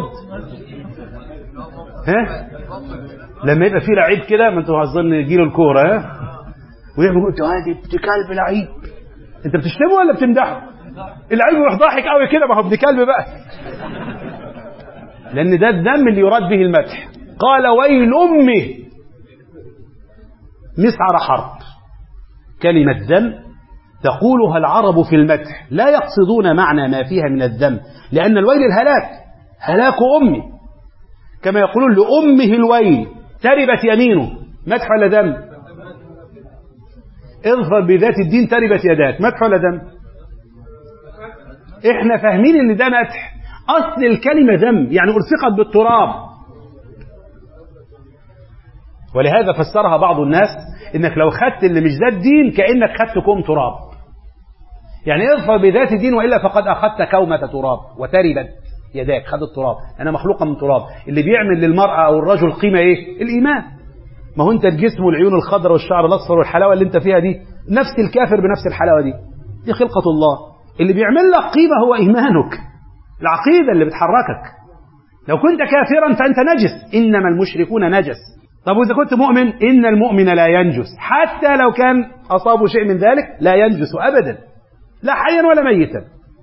ها لما يبقى في لعيب كده، ما انتوا عايزين جيل الكوره، ها ويقول ده واد ابن كلب لعيب، انت بتشتمه ولا بتمدحه؟ اللعيب يروح ضاحك قوي كده، ما هو ابن كلب بقى، لان ده الذم اللي يراد به المدح. قال ويل امه مسعر حرب، كلمة ذم تقولها العرب في المدح، لا يقصدون معنى ما فيها من الذم، لأن الويل الهلاك، هلاك أمي، كما يقولون لأمه الويل تربت يمينه، مدح ولا ذم؟ اظفر بذات الدين تربت يداك، مدح ولا ذم؟ احنا فاهمين ان ده مدح، أصل الكلمة ذم، يعني ألصقت بالتراب. ولهذا فسرها بعض الناس انك لو خدت اللي مش ذات دين كأنك خدت كوم تراب، يعني اظفر بذات الدين وإلا فقد أخذت كومة تراب وتربت يداك، خد التراب، أنا مخلوقة من تراب. اللي بيعمل للمرأة أو الرجل قيمة إيه؟ الإيمان. ما هو أنت الجسم والعيون الخضراء والشعر الأصفر والحلاوة اللي أنت فيها دي، نفس الكافر بنفس الحلاوة دي، دي خلقة الله. اللي بيعمل لك قيمة هو إيمانك، العقيدة اللي بتحركك. لو كنت كافرا فأنت نجس، إنما المشركون نجس. طب وإذا كنت مؤمن، إن المؤمن لا ينجس، حتى لو كان أصابه شيء من ذلك لا ينجس أبدا، لا حيا ولا ميتا.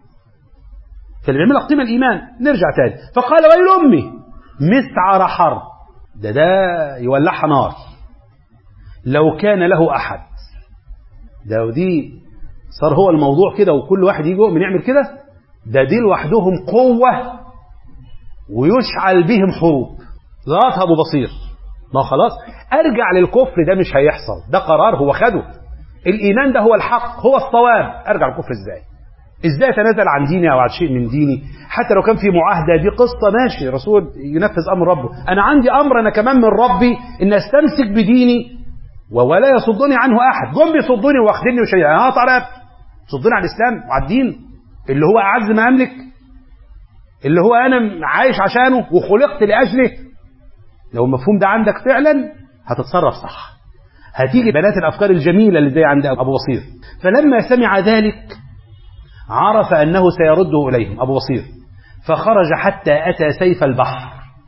فاللي بيعمل لك قيمة الإيمان. نرجع تاني، فقال ويل أمي مسعر حرب، ده ده يولعها نار لو كان له أحد. ده ودي صار هو الموضوع كده، وكل واحد يجي يؤمن يعمل كده، ده دي لوحدهم قوة ويشعل بهم حروب. ذاتها أبو بصير، ما خلاص أرجع للكفر ده مش هيحصل، ده قرار هو خده، الإيمان ده هو الحق هو الصواب، أرجع للكفر إزاي؟ إزاي أتنازل عن ديني أو عن شيء من ديني؟ حتى لو كان في معاهدة، دي قصة ماشي، رسول ينفذ أمر ربه، أنا عندي أمر أنا كمان من ربي إن أستمسك بديني ولا يصدني عنه أحد. جم بيصدني واخدني وشيء، أنا هقطع رقبتي، صدني على الإسلام وعلى الدين اللي هو أعز ما أملك، اللي هو أنا عايش عشانه وخلقت لأجله. لو المفهوم ده عندك فعلا هتتصرف صح، هتيجي بنات الأفكار الجميلة اللي زي عند أبو بصير. فلما سمع ذلك عرف أنه سيرده إليهم أبو بصير، فخرج حتى أتى سيف البحر.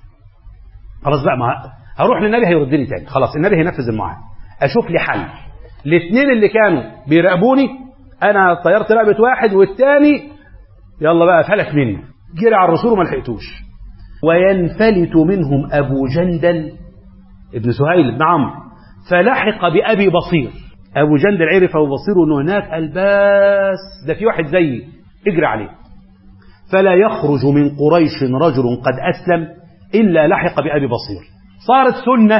خلاص بقى، ما هروح للنبي هيردني تاني، خلاص النبي هينفذ المعاهدة، أشوف لي حل. الاثنين اللي كانوا بيراقبوني أنا طيرت رقبة واحد، والتاني يلا بقى فلك مني، جري على الرسول وما لحقتوش. وينفلت منهم أبو جندل ابن سهيل بن عمرو، فلحق بأبي بصير. أبو جندل عرف أبو بصير أنه هناك، الباس ده في واحد زيي، اجري عليه. فلا يخرج من قريش رجل قد أسلم إلا لحق بأبي بصير. صارت سنة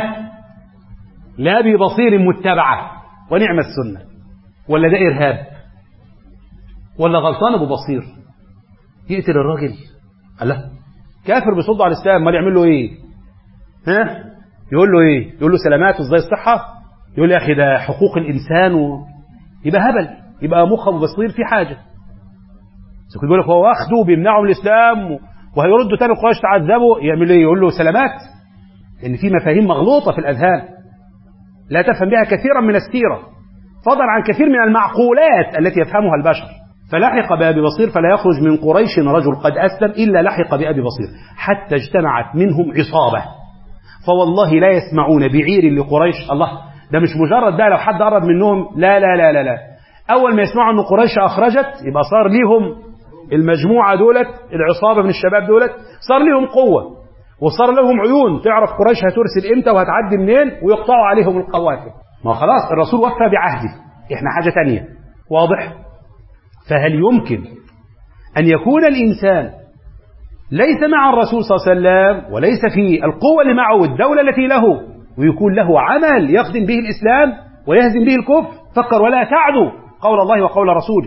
لأبي بصير متبعة، ونعم السنة. ولا ده إرهاب؟ ولا غلطان أبو بصير يقتل الراجل؟ قال له كافر بيصد على الإسلام، ما يعمل له إيه؟ ها؟ يقول له إيه؟ يقول له سلامات وإزاي الصحة؟ يقول لي يا أخي ده حقوق الإنسان و... يبقى هبل، يبقى مخه بصير في حاجة. كنت بيقول لك هو واخده وبيمنعه من الإسلام وهيردوا تاني قريش تعذبوا، يعمل إيه؟ يقول له سلامات. إن في مفاهيم مغلوطة في الأذهان لا تفهم بها كثيرا من السيرة، فضلا عن كثير من المعقولات التي يفهمها البشر. فلحق بأبي بصير فلا يخرج من قريش رجل قد أسلم إلا لحق بأبي بصير، حتى اجتمعت منهم عصابة فوالله لا يسمعون بعير لقريش. الله، ده مش مجرد بقى لو حد قرب منهم، لا لا لا لا لا، أول ما يسمعوا أن قريش أخرجت يبقى صار ليهم المجموعة دولت، العصابة من الشباب دولت صار ليهم قوة وصار لهم عيون تعرف قريش هترسل إمتى وهتعدي منين ويقطعوا عليهم القوافل. ما خلاص الرسول وفى بعهده، إحنا حاجة تانية. واضح؟ فهل يمكن أن يكون الإنسان ليس مع الرسول صلى الله عليه وسلم وليس في القوة اللي معه والدولة التي له ويكون له عمل يخدم به الإسلام ويهزم به الكفر؟ فكر ولا تعدوا قول الله وقول رسوله.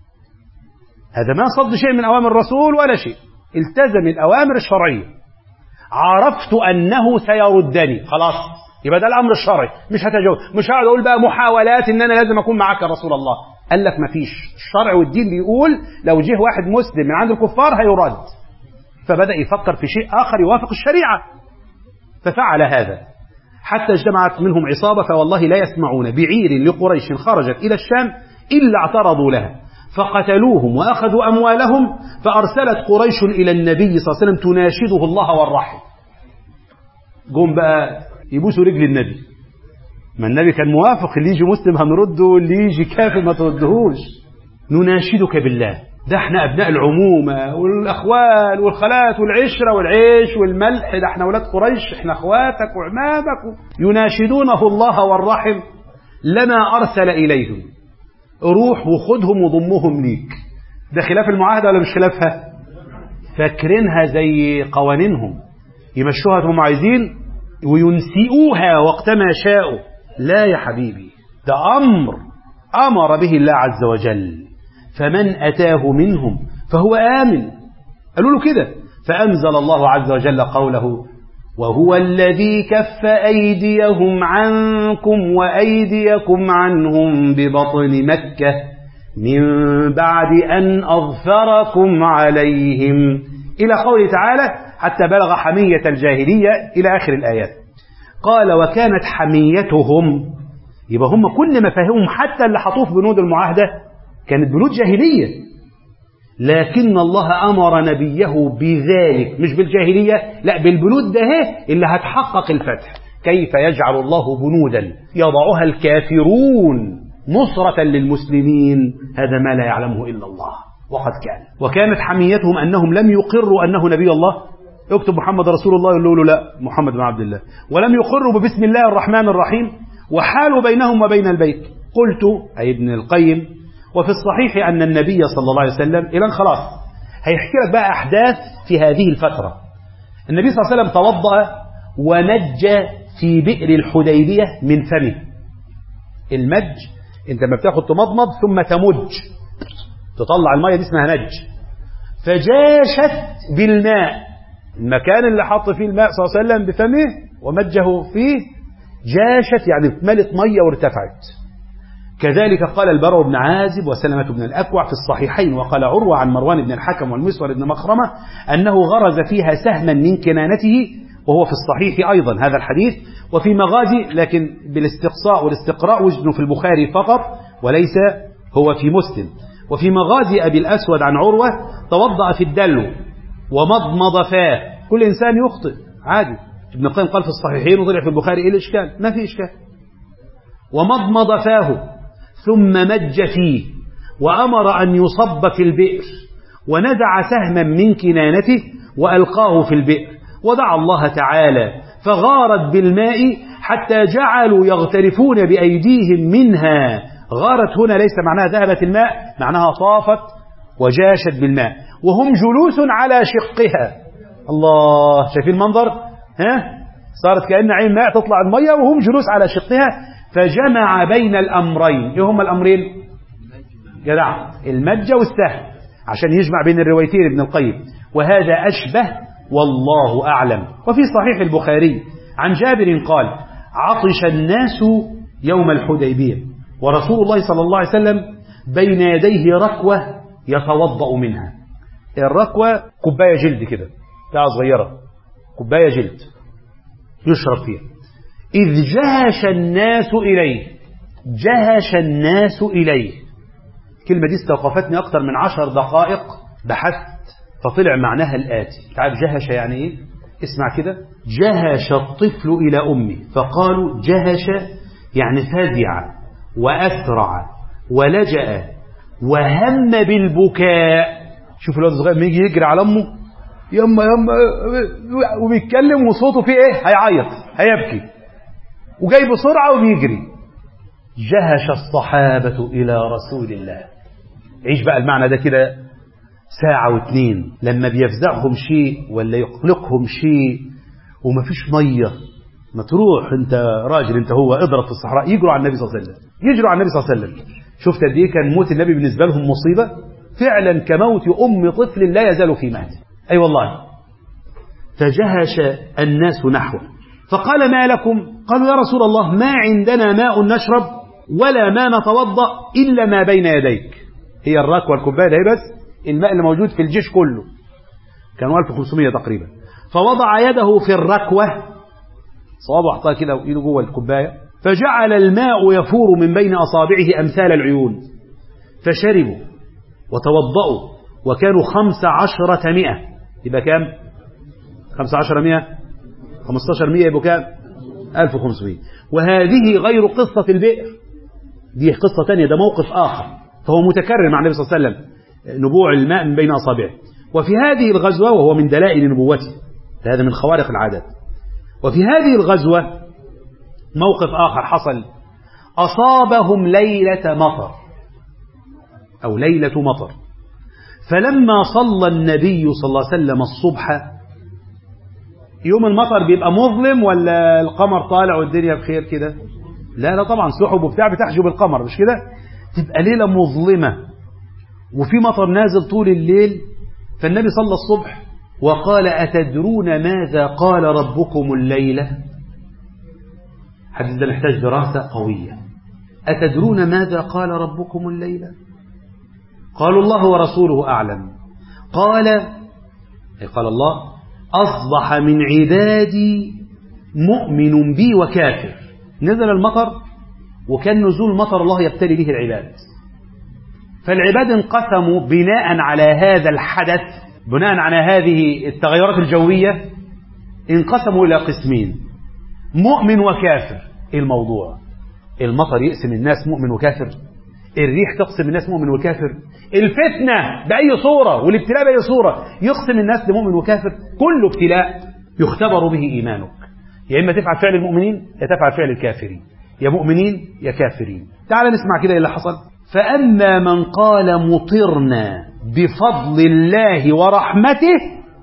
هذا ما صد شيء من أوامر الرسول ولا شيء، التزم الأوامر الشرعية. عرفت أنه سيردني، خلاص يبقى ده الأمر الشرعي، مش هتجاوز، مش هقعد أقول بقى محاولات إن أنا لازم أكون معك يا رسول الله. قال لك مفيش، الشرع والدين بيقول لو جه واحد مسلم من عند الكفار هيرد. فبدأ يفكر في شيء آخر يوافق الشريعة ففعل هذا، حتى اجتمعت منهم عصابة فوالله لا يسمعون بعير لقريش خرجت إلى الشام إلا اعترضوا لها فقتلوهم وأخذوا أموالهم، فأرسلت قريش إلى النبي صلى الله عليه وسلم تناشده الله والرحم. قوم بقى يبوسوا رجل النبي، ما النبي كان موافق اللي يجي مسلم هنرده واللي يجي كافر ما تردهوش. نناشدك بالله، ده احنا أبناء العمومة والأخوال والخالات والعشرة والعيش والملح، ده احنا ولاد قريش، احنا أخواتك وعمامك. يناشدونه الله والرحم لما أرسل إليهم، روح وخدهم وضمهم ليك. ده خلاف المعاهدة ولا مش خلافها؟ فاكرينها زي قوانينهم يمشوها هم عايزين وينسئوها وقتما شاءوا. لا يا حبيبي، ده أمر أمر به الله عز وجل، فمن أتاه منهم فهو آمن. قالوا له كده، فأنزل الله عز وجل قوله وهو الذي كف أيديهم عنكم وأيديكم عنهم ببطن مكة من بعد أن أظفركم عليهم إلى قوله تعالى حتى بلغ حمية الجاهلية إلى آخر الآيات. قال وكانت حميتهم، يبقى هم كل مفاهيمهم حتى اللي حطوه في بنود المعاهدة كانت بنود جاهلية، لكن الله أمر نبيه بذلك، مش بالجاهلية، لا بالبنود ده اللي هتحقق الفتح. كيف يجعل الله بنودا يضعها الكافرون نصرة للمسلمين، هذا ما لا يعلمه إلا الله وقد كان. وكانت حميتهم أنهم لم يقروا أنه نبي الله، اكتب محمد رسول الله، يقولوا له لا محمد بن عبد الله، ولم يقروا ببسم الله الرحمن الرحيم، وحالوا بينهم وبين البيت. قلت أي ابن القيم وفي الصحيح أن النبي صلى الله عليه وسلم إلى خلاص هيحكي لك بقى أحداث في هذه الفترة. النبي صلى الله عليه وسلم توضأ ونج في بئر الحديبية من فمه. المج انت ما بتاخد تمضمض ثم تمج تطلع المية، دي اسمها نج. فجاشت بالماء، المكان اللي حط فيه الماء صلى الله عليه وسلم بفمه ومجه فيه جاشت يعني اتملت مية وارتفعت. كذلك قال البراء بن عازب وسلمة بن الأكوع في الصحيحين، وقال عروة عن مروان بن الحكم والمسور بن مخرمة أنه غرز فيها سهما من كنانته، وهو في الصحيح أيضا هذا الحديث. وفي مغازي لكن بالاستقصاء والاستقراء وجد في البخاري فقط وليس هو في مسلم. وفي مغازي أبي الأسود عن عروة توضأ في الدلو ومضمض فاه. كل إنسان يخطئ عادي، ابن القيم قال في الصحيحين وطلع في البخاري، إيه الإشكال؟ ما في إشكال. ومضمض فاه ثم مج فيه وأمر أن يصب في البئر، ونزع سهما من كنانته وألقاه في البئر، ودعا الله تعالى فغارت بالماء حتى جعلوا يغترفون بأيديهم منها. غارت هنا ليس معناها ذهبت الماء، معناها طافت وجاشت بالماء وهم جلوس على شقها. الله، شايفين المنظر؟ ها؟ صارت كأن عين ماء تطلع المية وهم جلوس على شقها. فجمع بين الأمرين. ايه هما الأمرين؟ جدع، المجة والسهم، عشان يجمع بين الروايتين ابن القيم. وهذا أشبه والله أعلم. وفي صحيح البخاري عن جابر قال عطش الناس يوم الحديبية ورسول الله صلى الله عليه وسلم بين يديه ركوة يتوضأ منها. الركوة كوباية جلد كده بتاعة صغيرة، كوباية جلد يشرب فيها. إذ جهش الناس إليه، جهش الناس إليه، الكلمة دي استوقفتني أكثر من عشر دقائق بحثت فطلع معناها الآتي. تعرف جهش يعني إيه؟ اسمع كده، جهش الطفل إلى أمه، فقالوا جهش يعني فزع وأسرع ولجأ وهم بالبكاء. شوف الولد الصغير لما يجي يجري على أمه يما يما وبيتكلم وصوته فيه إيه؟ هيعيط هيبكي وجاي بسرعة وبيجري. جهش الصحابة إلى رسول الله. عيش بقى المعنى ده كده ساعة واثنين، لما بيفزعهم شيء ولا يقلقهم شيء ومفيش مية، ما تروح انت راجل انت هو اضرب في الصحراء، يجروا على النبي صلى الله عليه وسلم، يجروا على النبي صلى الله عليه وسلم. شفت قد ايه كان موت النبي بالنسبة لهم مصيبة؟ فعلا كموت أم طفل لا يزال في مهده. أي أيوة والله. فجهش الناس نحوه فقال ما لكم؟ قالوا يا رسول الله ما عندنا ماء نشرب ولا ما نتوضأ إلا ما بين يديك. هي الركوة الكوباية ده بس الماء اللي موجود في الجيش كله، كانوا ألف وخمسمية تقريبا. فوضع يده في الركوة، صوابه حطها كده وإيده جوه الكوباية، فجعل الماء يفور من بين أصابعه أمثال العيون، فشربوا وتوضأوا وكانوا خمس عشرة مئة. يبقى كام؟ خمس عشرة مئة، خمستاشر مئة يبقى كام؟ ألف وخمسمية. وهذه غير قصة البئر، دي قصة تانية، ده موقف آخر، فهو متكرر مع النبي صلى الله عليه وسلم، نبوع الماء من بين أصابعه. وفي هذه الغزوة، وهو من دلائل نبوته، هذا من خوارق العادات، وفي هذه الغزوة موقف آخر حصل، أصابهم ليلة مطر أو ليلة مطر، فلما صلى النبي صلى الله عليه وسلم الصبح، يوم المطر بيبقى مظلم ولا القمر طالع والدنيا بخير كده؟ لا لا طبعا، سحب وبتاع بتحجب القمر، مش كده؟ تبقى ليلة مظلمة وفي مطر نازل طول الليل. فالنبي صلى الصبح وقال أتدرون ماذا قال ربكم الليلة؟ حديث ده محتاج دراسة قوية. أتدرون ماذا قال ربكم الليلة؟ قالوا الله ورسوله أعلم. قال قال الله أصبح من عبادي مؤمن بي وكافر. نزل المطر وكان نزول مطر الله يبتلي به العباد، فالعباد انقسموا بناء على هذا الحدث، بناء على هذه التغيرات الجوية، انقسموا إلى قسمين، مؤمن وكافر. إيه الموضوع؟ المطر يقسم الناس مؤمن وكافر، الريح تقسم الناس مؤمن وكافر، الفتنة بأي صورة والابتلاء بأي صورة يقسم الناس لمؤمن وكافر. كل ابتلاء يختبر به إيمانك، يا إما تفعل فعل المؤمنين يا تفعل فعل الكافرين، يا مؤمنين يا كافرين. تعال نسمع كده اللي حصل. فأما من قال مطرنا بفضل الله ورحمته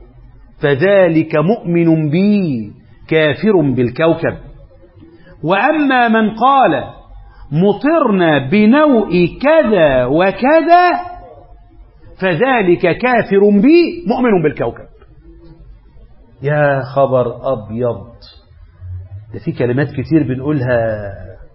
فذلك مؤمن بي كافر بالكوكب، وأما من قال مطرنا بنوء كذا وكذا فذلك كافر بي مؤمن بالكوكب. يا خبر أبيض، ده في كلمات كتير بنقولها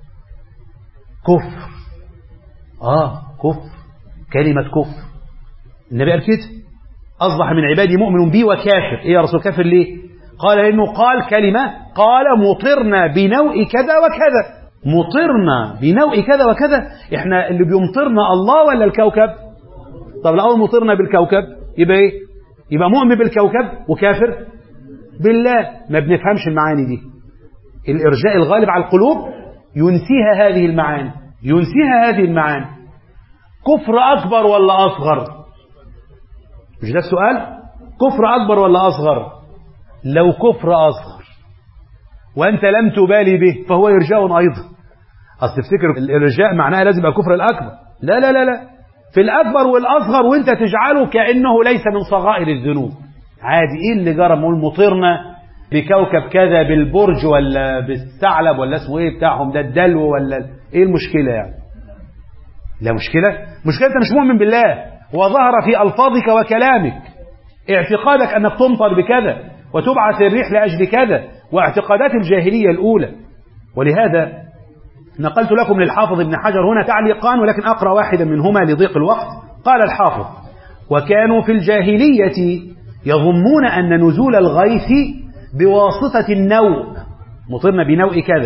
كفر. آه كفر، كلمة كفر. النبي قال كده أصبح من عبادي مؤمن بي وكافر. إيه يا رسول كافر ليه؟ قال إنه قال كلمة، قال مطرنا بنوء كذا وكذا. مطرنا بنوء كذا وكذا، إحنا اللي بيمطرنا الله ولا الكوكب؟ طب لو مطرنا بالكوكب يبقى إيه؟ يبقى مؤمن بالكوكب وكافر بالله. ما بنفهمش المعاني دي. الإرجاء الغالب على القلوب ينسيها هذه المعاني، ينسيها هذه المعاني. كفر أكبر ولا أصغر؟ مش ده السؤال؟ كفر أكبر ولا أصغر؟ لو كفر أصغر وأنت لم تبالي به فهو إرجاء أيضا. أصل تفتكر الإرجاء معناها لازم يبقى كفر الأكبر؟ لا لا لا لا، في الأكبر والأصغر وأنت تجعله كأنه ليس من صغائر الذنوب. عادي. إيه اللي جرى؟ نقول مطرنا بكوكب كذا، بالبرج ولا بالثعلب ولا اسمه إيه بتاعهم ده، الدلو ولا إيه المشكلة يعني؟ لا مشكلة. مشكلة أنت مش مؤمن بالله وظهر في ألفاظك وكلامك. اعتقادك أنك تمطر بكذا وتبعث الريح لأجل كذا، واعتقادات الجاهلية الأولى. ولهذا نقلت لكم للحافظ ابن حجر هنا تعليقان، ولكن أقرأ واحدا منهما لضيق الوقت. قال الحافظ: وكانوا في الجاهلية يظنون أن نزول الغيث بواسطة النوء، مطرنا بنوء كذا،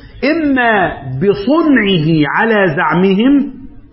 إما بصنعه على زعمهم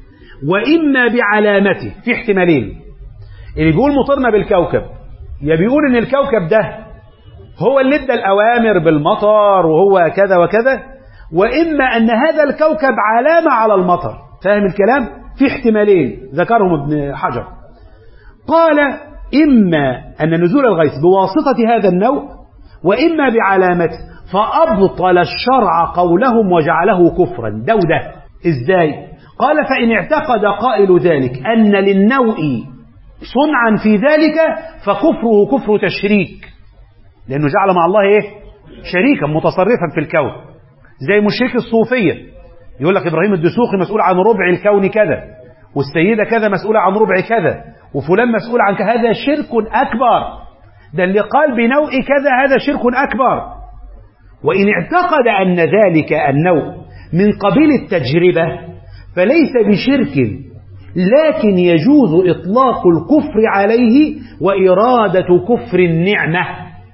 وإما بعلامته. في احتمالين، اللي بيقول مطرنا بالكوكب يا بيقول إن الكوكب ده هو اللي ادى الأوامر بالمطر وهو كذا وكذا، وإما أن هذا الكوكب علامة على المطر. فاهم الكلام؟ في احتمالين ذكرهم ابن حجر. قال: إما أن نزول الغيث بواسطة هذا النوع وإما بعلامته، فأبطل الشرع قولهم وجعله كفرا. ده وده إزاي؟ قال: فإن اعتقد قائل ذلك أن للنوء صنعا في ذلك فكفره كفر تشريك، لأنه جعل مع الله إيه؟ شريكا متصرفا في الكون، زي مشرك الصوفية يقول لك إبراهيم الدسوقي مسؤول عن ربع الكون كذا، والسيدة كذا مسؤولة عن ربع كذا، وفلان مسؤول عن كذا. هذا شرك أكبر، ده اللي قال بنوء كذا هذا شرك أكبر. وإن اعتقد أن ذلك النوء من قبيل التجربة فليس بشرك، لكن يجوز إطلاق الكفر عليه وإرادة كفر النعمة.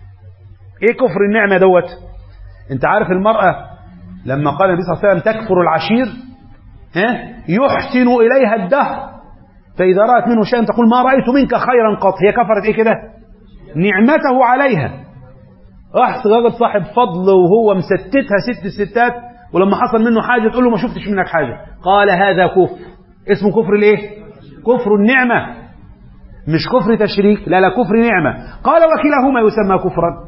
إيه كفر النعمة دوت؟ أنت عارف المرأة لما قال النبي صلى الله عليه وسلم تكفر العشير، ها يحسن إليها الدهر، فإذا رأت منه شيئا تقول ما رأيت منك خيرا قط. هي كفرت إيه كده؟ نعمته عليها. أحسن راجل صاحب فضل وهو مستتها ست الستات، ولما حصل منه حاجة تقول له ما شفتش منك حاجة. قال هذا كفر، اسمه كفر الايه؟ كفر النعمة، مش كفر تشريك، لا لا كفر نعمة. قال وكلاهما يسمى كفرا،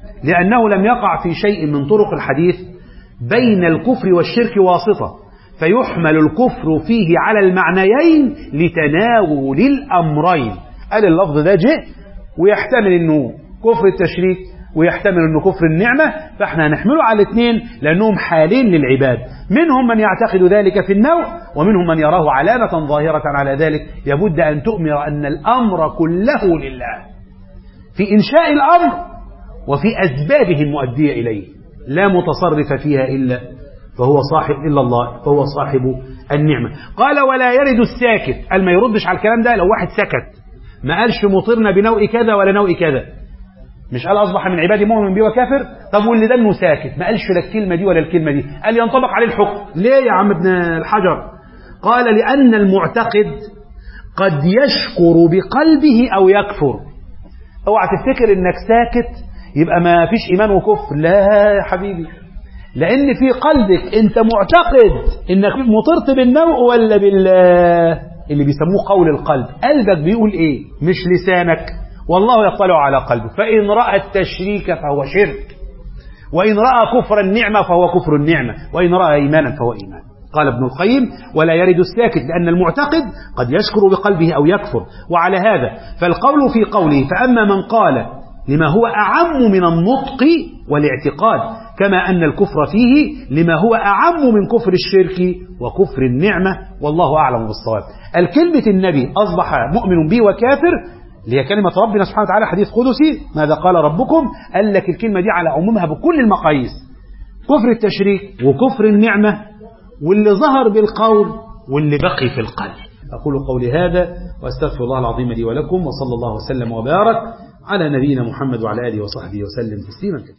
لأنه لم يقع في شيء من طرق الحديث بين الكفر والشرك واسطة، فيحمل الكفر فيه على المعنيين لتناول الأمرين. قال اللفظ ده جاء ويحتمل أنه كفر التشريك ويحتمل أنه كفر النعمة، فاحنا هنحمله على الاثنين لأنهم حالين للعباد. منهم من يعتقد ذلك في النوع، ومنهم من يراه علامة ظاهرة على ذلك. يبد أن تؤمر أن الأمر كله لله في إنشاء الأمر وفي أسبابه المؤدية إليه، لا متصرف فيها إلا فهو صاحب إلا الله، فهو صاحب النعمة. قال ولا يرد الساكت، قال ما يردش على الكلام ده. لو واحد سكت ما قالش مطرنا بنوء كذا ولا نوء كذا، مش قال أصبح من عبادي مؤمن بي وكافر، طب واللي ده انه ساكت ما قالش لا الكلمة دي ولا الكلمة دي، قال ينطبق عليه الحكم. ليه يا عم ابن الحجر؟ قال لأن المعتقد قد يشكر بقلبه أو يكفر. اوعى تفتكر انك ساكت يبقى ما فيش إيمان وكفر، لا يا حبيبي، لأن في قلبك أنت معتقد إنك مطرت بالنوء ولا بال اللي بيسموه قول القلب. قلبك بيقول إيه مش لسانك، والله يطلع على قلبك. فإن رأى التشريك فهو شرك، وإن رأى كفر النعمة فهو كفر النعمة، وإن رأى إيمانا فهو إيمان. قال ابن القيم ولا يرد الساكت لأن المعتقد قد يشكر بقلبه أو يكفر. وعلى هذا فالقول في قوله فأما من قال لما هو أعم من النطق والاعتقاد، كما أن الكفر فيه لما هو أعم من كفر الشرك وكفر النعمة، والله أعلم بالصواب. الكلمة النبي أصبح مؤمن بي وكافر اللي هي كلمة ربنا سبحانه وتعالى، حديث قدسي ماذا قال ربكم، قال لك الكلمة دي على عمومها بكل المقاييس، كفر التشريك وكفر النعمة، واللي ظهر بالقول واللي بقي في القلب. أقول قولي هذا وأستغفر الله العظيم لي ولكم، وصلى الله وسلم وبارك على نبينا محمد وعلى آله وصحبه وسلم تسليما كثيرا.